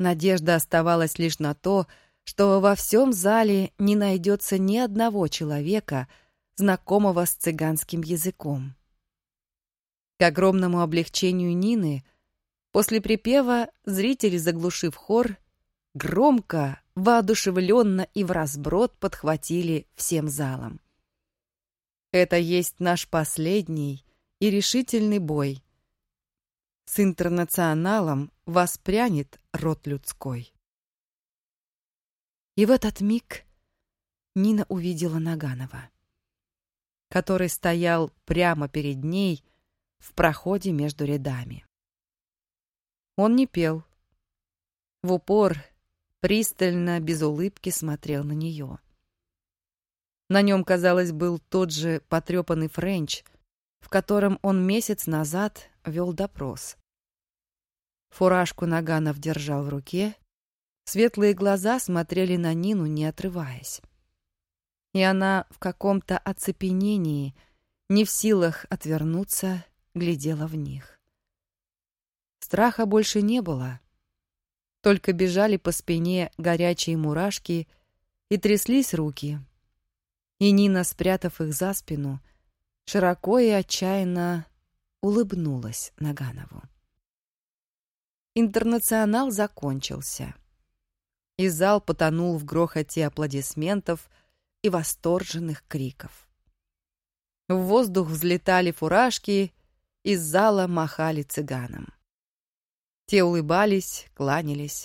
Speaker 1: Надежда оставалась лишь на то, что во всем зале не найдется ни одного человека, знакомого с цыганским языком. К огромному облегчению Нины, после припева зрители, заглушив хор, громко, воодушевленно и вразброд подхватили всем залом. Это есть наш последний и решительный бой. С интернационалом воспрянет род людской. И в этот миг Нина увидела Наганова, который стоял прямо перед ней в проходе между рядами. Он не пел. В упор, пристально, без улыбки смотрел на нее. На нем, казалось, был тот же потрепанный френч, в котором он месяц назад вел допрос. Фуражку Наганов держал в руке, светлые глаза смотрели на Нину, не отрываясь. И она в каком-то оцепенении, не в силах отвернуться, глядела в них. Страха больше не было, только бежали по спине горячие мурашки и тряслись руки. И Нина, спрятав их за спину, широко и отчаянно улыбнулась Наганову. Интернационал закончился, и зал потонул в грохоте аплодисментов и восторженных криков. В воздух взлетали фуражки, из зала махали цыганам. Те улыбались, кланялись.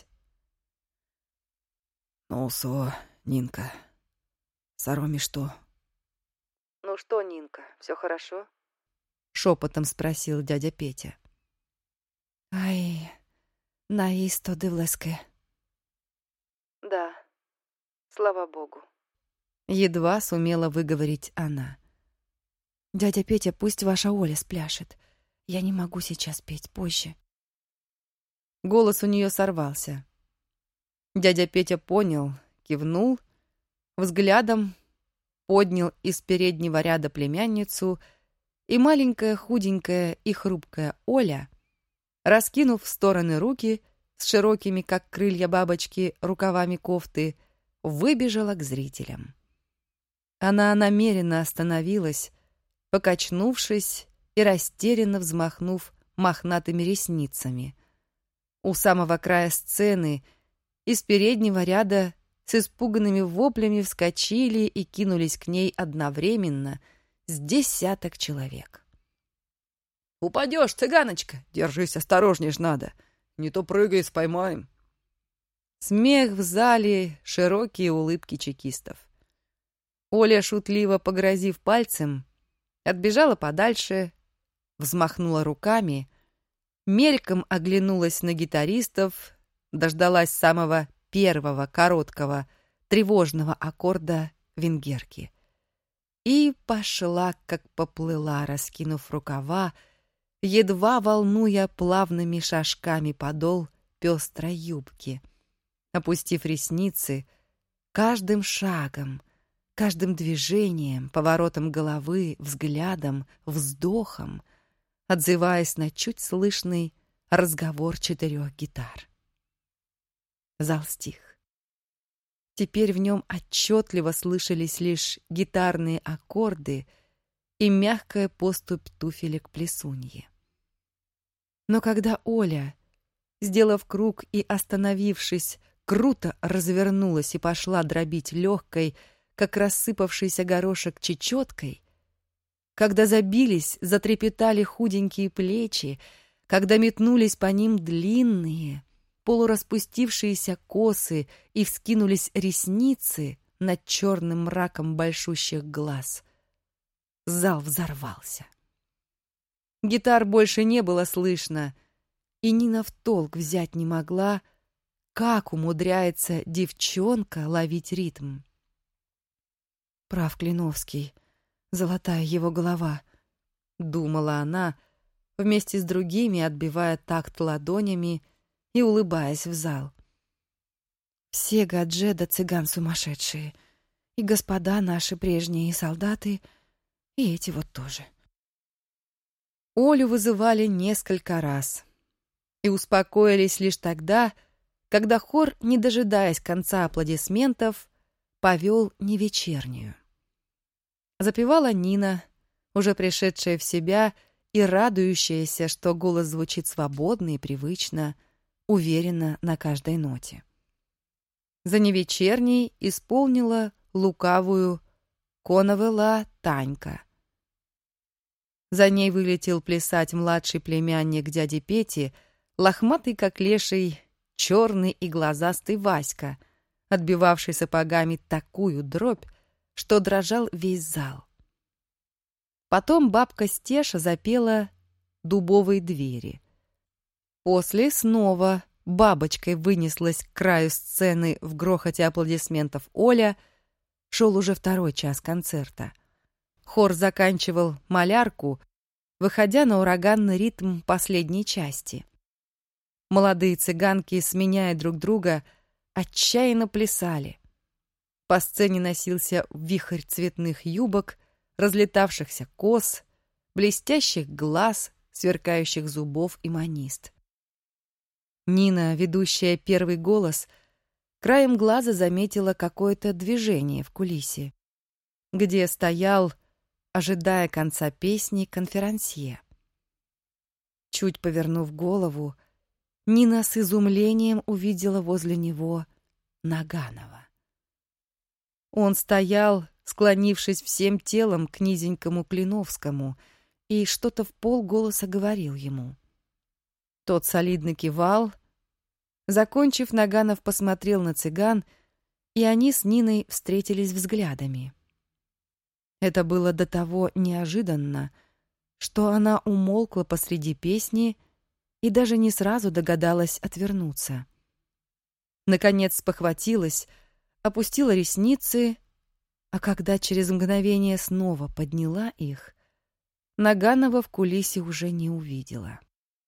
Speaker 2: «Ну, со, Нинка, сороми что?»
Speaker 1: «Ну что, Нинка, все хорошо?» — шепотом спросил дядя Петя.
Speaker 3: «Ай, наисто дивлеске».
Speaker 1: «Да, слава богу», — едва сумела выговорить она.
Speaker 3: «Дядя Петя, пусть ваша Оля спляшет. Я не могу сейчас петь, позже».
Speaker 1: Голос у нее сорвался. Дядя Петя понял, кивнул, взглядом поднял из переднего ряда племянницу, и маленькая, худенькая и хрупкая Оля, раскинув в стороны руки с широкими, как крылья бабочки, рукавами кофты, выбежала к зрителям. Она намеренно остановилась, покачнувшись и растерянно взмахнув мохнатыми ресницами. У самого края сцены из переднего ряда с испуганными воплями вскочили и кинулись к ней одновременно с десяток человек.
Speaker 2: «Упадешь, цыганочка! Держись, осторожней ж надо! Не то прыгай, споймаем!»
Speaker 1: Смех в зале, широкие улыбки чекистов. Оля, шутливо погрозив пальцем, отбежала подальше, взмахнула руками, мельком оглянулась на гитаристов, дождалась самого первого короткого тревожного аккорда венгерки и пошла, как поплыла, раскинув рукава, едва волнуя плавными шажками подол пестрой юбки, опустив ресницы, каждым шагом, каждым движением, поворотом головы, взглядом, вздохом, отзываясь на чуть слышный разговор четырех гитар. Зал стих. Теперь в нем отчетливо слышались лишь гитарные аккорды и мягкая поступь туфелек плесуньи. Но когда Оля, сделав круг и остановившись, круто развернулась и пошла дробить легкой, как рассыпавшийся горошек, чечеткой, когда забились, затрепетали худенькие плечи, когда метнулись по ним длинные, полураспустившиеся косы и вскинулись ресницы над черным мраком большущих глаз, зал взорвался. Гитар больше не было слышно, и Нина в толк взять не могла, как умудряется девчонка ловить ритм. Прав Клиновский, золотая его голова, думала она, вместе с другими отбивая такт ладонями и улыбаясь в зал. Все гадже да цыган сумасшедшие, и господа наши прежние солдаты, и эти вот тоже. Олю вызывали несколько раз и успокоились лишь тогда, когда хор, не дожидаясь конца аплодисментов, повел невечернюю. Запевала Нина, уже пришедшая в себя и радующаяся, что голос звучит свободно и привычно, уверенно на каждой ноте. За невечерней исполнила лукавую «Коновела» Танька. За ней вылетел плясать младший племянник дяди Пети, лохматый как леший, черный и глазастый Васька, отбивавший сапогами такую дробь, что дрожал весь зал. Потом бабка Стеша запела «Дубовые двери». После снова бабочкой вынеслась к краю сцены в грохоте аплодисментов Оля. Шел уже второй час концерта. Хор заканчивал «Малярку», выходя на ураганный ритм последней части. Молодые цыганки, сменяя друг друга, отчаянно плясали. По сцене носился вихрь цветных юбок, разлетавшихся кос, блестящих глаз, сверкающих зубов и манист. Нина, ведущая первый голос, краем глаза заметила какое-то движение в кулисе, где стоял, ожидая конца песни, конферансье. Чуть повернув голову, Нина с изумлением увидела возле него Наганова. Он стоял, склонившись всем телом к низенькому Клиновскому, и что-то в полголоса говорил ему. Тот солидно кивал. Закончив, Наганов посмотрел на цыган, и они с Ниной встретились взглядами. Это было до того неожиданно, что она умолкла посреди песни и даже не сразу догадалась отвернуться. Наконец спохватилась, опустила ресницы, а когда через мгновение снова подняла их, Наганова в кулисе уже не увидела.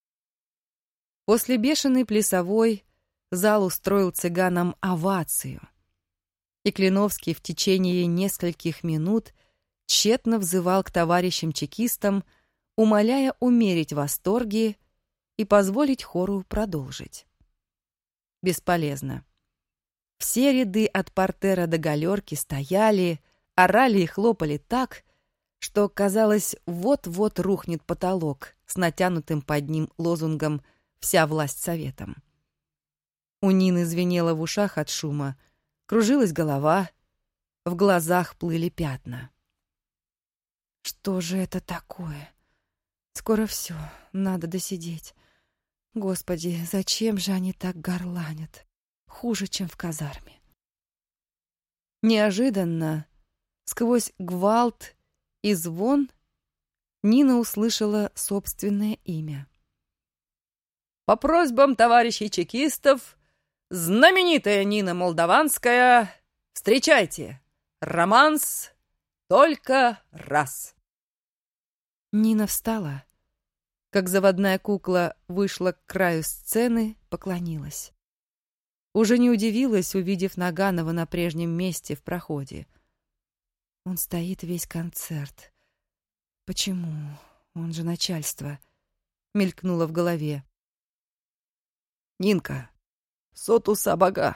Speaker 1: После бешеной плясовой зал устроил цыганам овацию, и Клиновский в течение нескольких минут тщетно взывал к товарищам-чекистам, умоляя умерить восторги и позволить хору продолжить. Бесполезно. Все ряды от портера до галерки стояли, орали и хлопали так, что, казалось, вот-вот рухнет потолок с натянутым под ним лозунгом «Вся власть советом». У Нины звенело в ушах от шума, кружилась голова, в глазах плыли пятна. Что же это такое? Скоро все, надо досидеть. Господи, зачем же они так горланят? Хуже, чем в казарме. Неожиданно, сквозь гвалт и звон, Нина услышала собственное имя. По просьбам товарищей чекистов, знаменитая Нина Молдаванская, встречайте, романс «Только раз». Нина встала, как заводная кукла вышла к краю сцены, поклонилась. Уже не удивилась, увидев Наганова на прежнем месте в проходе. Он стоит весь концерт. Почему? Он же начальство. Мелькнуло в голове. «Нинка, соту сабага».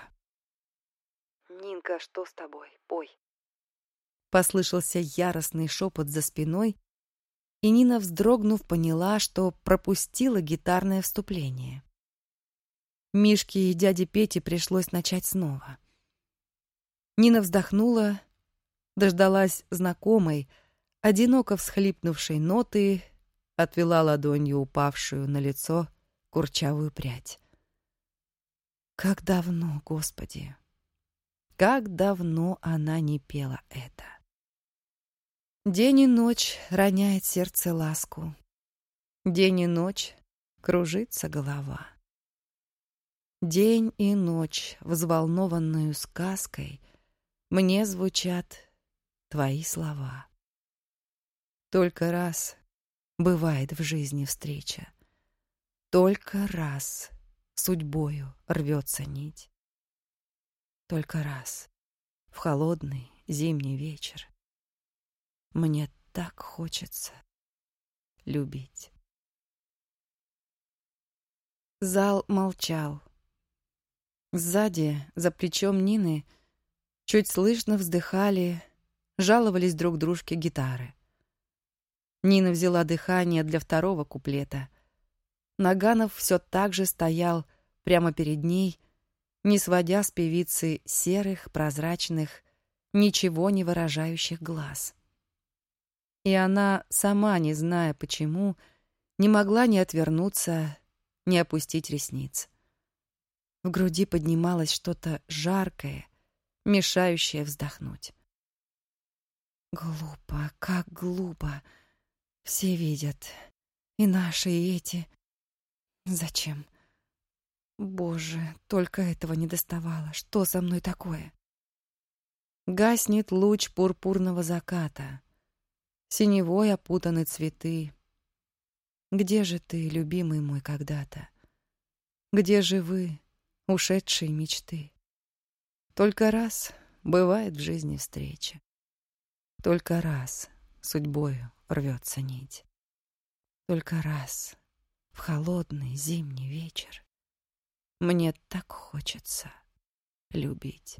Speaker 1: «Нинка, что с тобой? Пой». Послышался яростный шепот за спиной, и Нина, вздрогнув, поняла, что пропустила гитарное вступление. Мишке и дяде Пете пришлось начать снова. Нина вздохнула, дождалась знакомой, одиноко всхлипнувшей ноты, отвела ладонью упавшую на лицо курчавую прядь. Как давно, Господи, как давно она не пела это. День и ночь роняет сердце ласку, день и ночь кружится голова. День и ночь, взволнованную сказкой, мне звучат твои слова. Только раз бывает в жизни встреча, только раз судьбою рвется нить, только раз в холодный зимний вечер мне так хочется любить. Зал молчал. Сзади, за плечом Нины, чуть слышно вздыхали, жаловались друг дружке гитары. Нина взяла дыхание для второго куплета. Наганов все так же стоял прямо перед ней, не сводя с певицы серых, прозрачных, ничего не выражающих глаз. И она, сама не зная почему, не могла ни отвернуться, ни опустить ресниц. В груди поднималось что-то жаркое, мешающее вздохнуть. Глупо, как глупо. Все видят. И наши, и эти. Зачем? Боже, только этого не доставало. Что со мной такое? Гаснет луч пурпурного заката. Синевой опутаны цветы. Где же ты, любимый мой, когда-то? Где же вы, ушедшие мечты? Только раз бывает в жизни встреча. Только раз судьбою рвется нить. Только раз в холодный зимний вечер мне так хочется любить.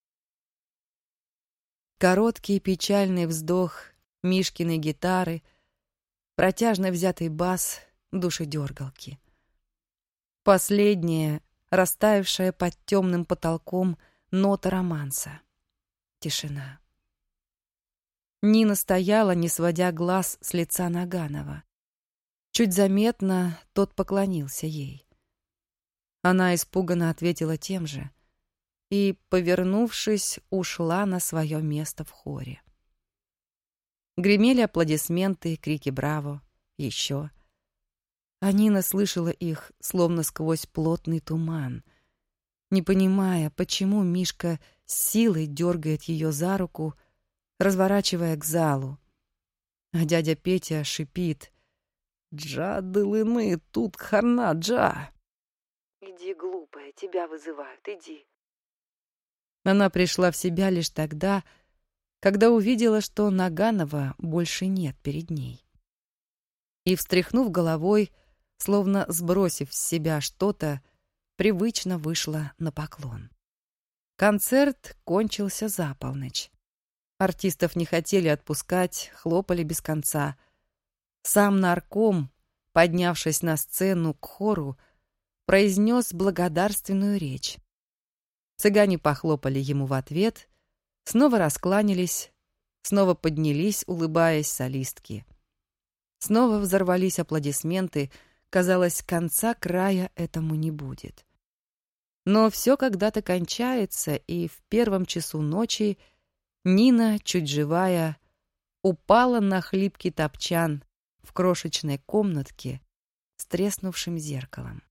Speaker 1: Короткий печальный вздох Мишкиной гитары, протяжно взятый бас душедергалки. Последняя, растаявшая под темным потолком, нота романса. Тишина. Нина стояла, не сводя глаз с лица Наганова. Чуть заметно тот поклонился ей. Она испуганно ответила тем же и, повернувшись, ушла на свое место в хоре. Гремели аплодисменты, крики «Браво!» еще. А Нина слышала их, словно сквозь плотный туман, не понимая, почему Мишка с силой дергает ее за руку, разворачивая к залу. А дядя Петя шипит: «Джа, дылыны, тут хана, Джа!» «Иди, глупая, тебя вызывают, иди!» Она пришла в себя лишь тогда, когда увидела, что Наганова больше нет перед ней. И, встряхнув головой, словно сбросив с себя что-то, привычно вышла на поклон. Концерт кончился за полночь. Артистов не хотели отпускать, хлопали без конца. Сам нарком, поднявшись на сцену к хору, произнес благодарственную речь. Цыгане похлопали ему в ответ, снова раскланялись, снова поднялись, улыбаясь, солистки. Снова взорвались аплодисменты, казалось, конца края этому не будет. Но все когда-то кончается, и в первом часу ночи Нина, чуть живая, упала на хлипкий топчан в крошечной комнатке с треснувшим зеркалом.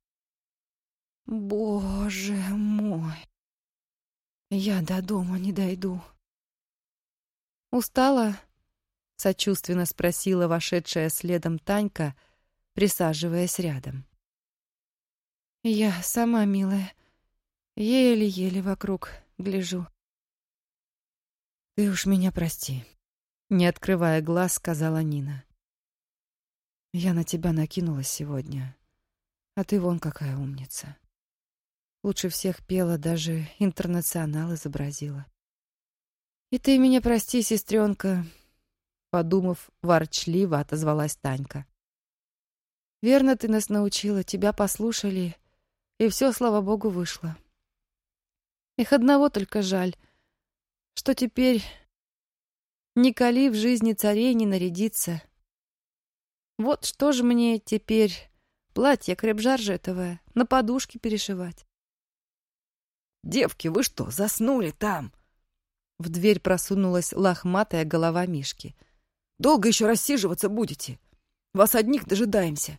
Speaker 1: «Боже мой! Я до дома не дойду». «Устала?» — сочувственно спросила вошедшая следом Танька, присаживаясь рядом. «Я сама, милая, еле-еле вокруг гляжу». «Ты уж меня прости», — не открывая глаз, сказала Нина. «Я на тебя накинулась сегодня, а ты вон какая умница. Лучше всех пела, даже «Интернационал» изобразила». «И ты меня прости, сестренка», — подумав, ворчливо отозвалась Танька. «Верно ты нас научила, тебя послушали, и все, слава богу, вышло. Их одного только жаль, что теперь Николи в жизни царей не нарядится. Вот что же мне теперь платье креп-жаржетовое на подушке перешивать?»
Speaker 2: «Девки, вы что, заснули там?»
Speaker 1: В дверь просунулась лохматая голова Мишки.
Speaker 2: «Долго еще рассиживаться будете? Вас одних дожидаемся».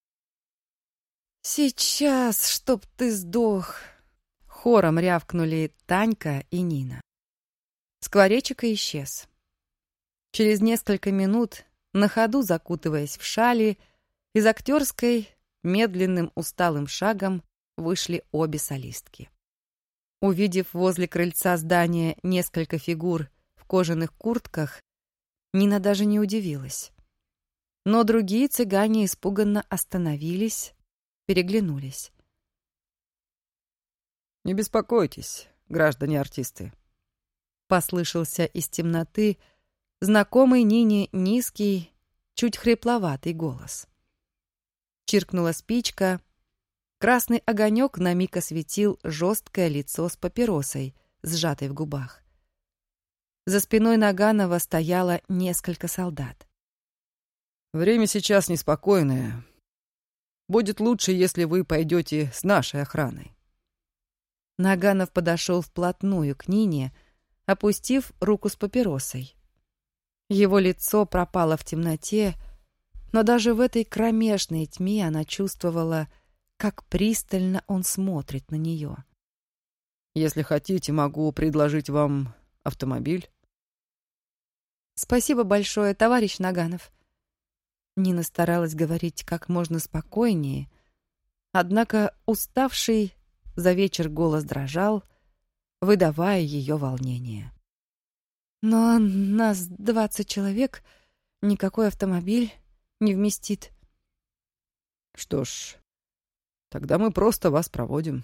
Speaker 1: «Сейчас, чтоб ты сдох!» Хором рявкнули Танька и Нина. Скворечик исчез. Через несколько минут, на ходу закутываясь в шали, из актерской медленным усталым шагом вышли обе солистки. Увидев возле крыльца здания несколько фигур в кожаных куртках, Нина даже не удивилась. Но другие цыгане испуганно остановились, переглянулись.
Speaker 2: Не беспокойтесь, граждане артисты.
Speaker 1: Послышался из темноты знакомый Нине низкий, чуть хрипловатый голос. Чиркнула спичка. Красный огонек на миг осветил жесткое лицо с папиросой, сжатой в губах. За спиной Наганова стояло несколько солдат.
Speaker 2: Время сейчас неспокойное. Будет лучше, если вы пойдете с нашей охраной.
Speaker 1: Наганов подошел вплотную к Нине, опустив руку с папиросой. Его лицо пропало в темноте, но даже в этой кромешной тьме она чувствовала, как пристально он смотрит на нее.
Speaker 2: Если хотите, могу предложить вам автомобиль.
Speaker 1: Спасибо большое, товарищ Наганов. Нина старалась говорить как можно спокойнее, однако уставший за вечер голос дрожал, выдавая ее волнение. Но нас двадцать человек, никакой автомобиль не вместит.
Speaker 2: Что ж, тогда мы просто вас проводим.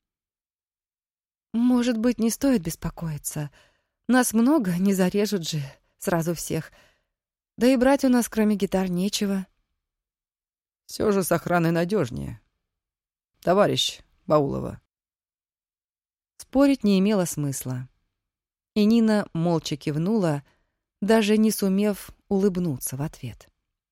Speaker 1: Может быть, не стоит беспокоиться. Нас много, не зарежут же сразу всех. Да и брать у нас, кроме гитар, нечего.
Speaker 2: Все же с охраной надежнее. Товарищ Баулова.
Speaker 1: Спорить не имело смысла. И Нина молча кивнула, даже не сумев улыбнуться в ответ.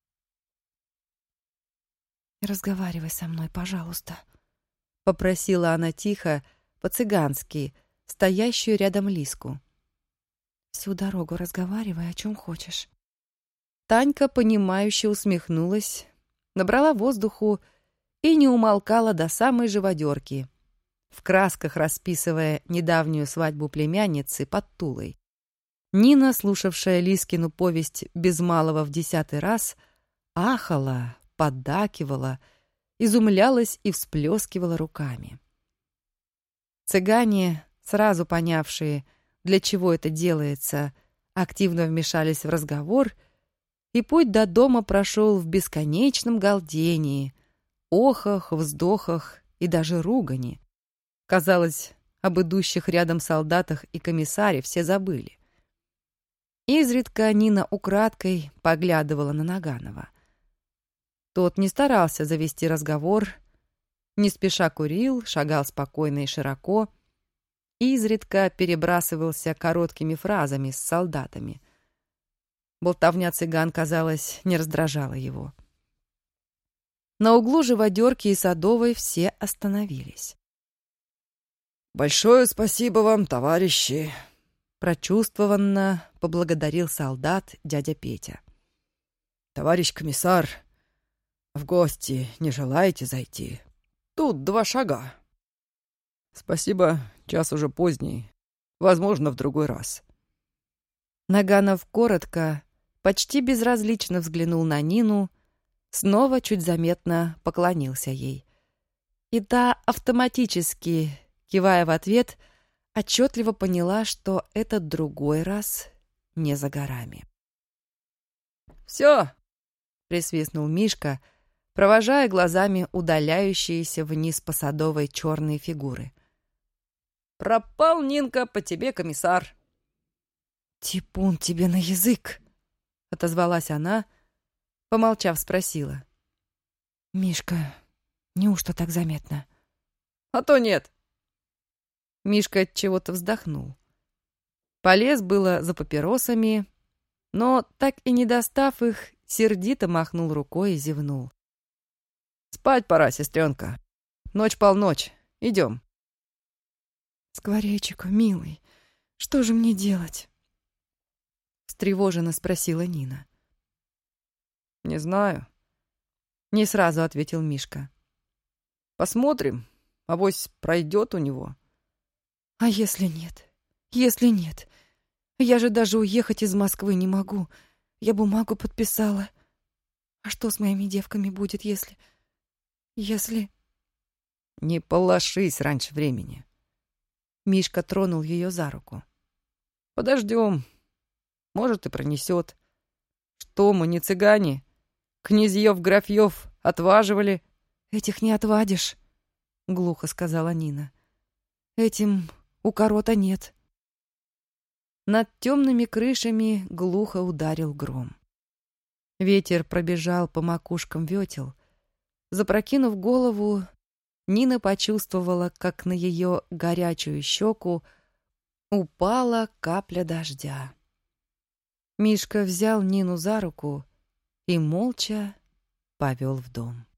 Speaker 1: «Разговаривай со мной, пожалуйста», — попросила она тихо, по-цыгански, стоящую рядом Лиску. «Всю дорогу разговаривай, о чем хочешь». Танька, понимающе усмехнулась, набрала воздуху и не умолкала до самой живодерки, в красках расписывая недавнюю свадьбу племянницы под Тулой. Нина, слушавшая Лискину повесть без малого в десятый раз, ахала, поддакивала, изумлялась и всплескивала руками. Цыгане, сразу понявшие, для чего это делается, активно вмешались в разговор, и путь до дома прошел в бесконечном галдении, охах, вздохах и даже ругани. Казалось, об идущих рядом солдатах и комиссаре все забыли. Изредка Нина украдкой поглядывала на Наганова. Тот не старался завести разговор, не спеша курил, шагал спокойно и широко, изредка перебрасывался короткими фразами с солдатами. Болтовня цыган, казалось, не раздражала его. На углу Живодерки и Садовой все остановились.
Speaker 2: «Большое спасибо вам, товарищи!»
Speaker 1: Прочувствованно поблагодарил солдат дядя Петя.
Speaker 2: «Товарищ комиссар, в гости не желаете зайти? Тут два шага». «Спасибо, час уже поздний. Возможно, в другой раз».
Speaker 1: Наганов коротко, почти безразлично взглянул на Нину, снова чуть заметно поклонился ей. И та автоматически, кивая в ответ, отчетливо поняла, что этот другой раз не за горами.
Speaker 2: «Все!»
Speaker 1: — присвистнул Мишка, провожая глазами удаляющиеся вниз по Садовой черные фигуры.
Speaker 2: «Пропал, Нинка, по тебе комиссар!»
Speaker 1: «Типун тебе на язык!» — отозвалась она, помолчав, спросила. «Мишка, неужто так заметно?»
Speaker 2: «А то нет!»
Speaker 1: Мишка от чего-то вздохнул. Полез было за папиросами, но, так и не достав их, сердито махнул рукой и зевнул.
Speaker 2: «Спать пора, сестренка. Ночь полночь. Идем».
Speaker 1: «Скворечику, милый, что же мне делать?» Встревоженно спросила Нина.
Speaker 2: «Не знаю»,
Speaker 1: — не сразу ответил Мишка.
Speaker 2: «Посмотрим. Авось пройдет у него».
Speaker 1: «А если нет? Если нет? Я же даже уехать из Москвы не могу. Я бумагу подписала. А что с моими девками будет, если... если...»
Speaker 2: «Не полошись раньше времени».
Speaker 1: Мишка тронул ее за руку.
Speaker 2: «Подождем. Может, и пронесет. Что мы, не цыгане? Князьев-графьев отваживали».
Speaker 1: «Этих не отвадишь», — глухо сказала Нина. этим у корота нет. Над темными крышами глухо ударил гром. Ветер пробежал по макушкам ветел. Запрокинув голову, Нина почувствовала, как на ее горячую щеку упала капля дождя. Мишка взял Нину за руку и молча повел в дом.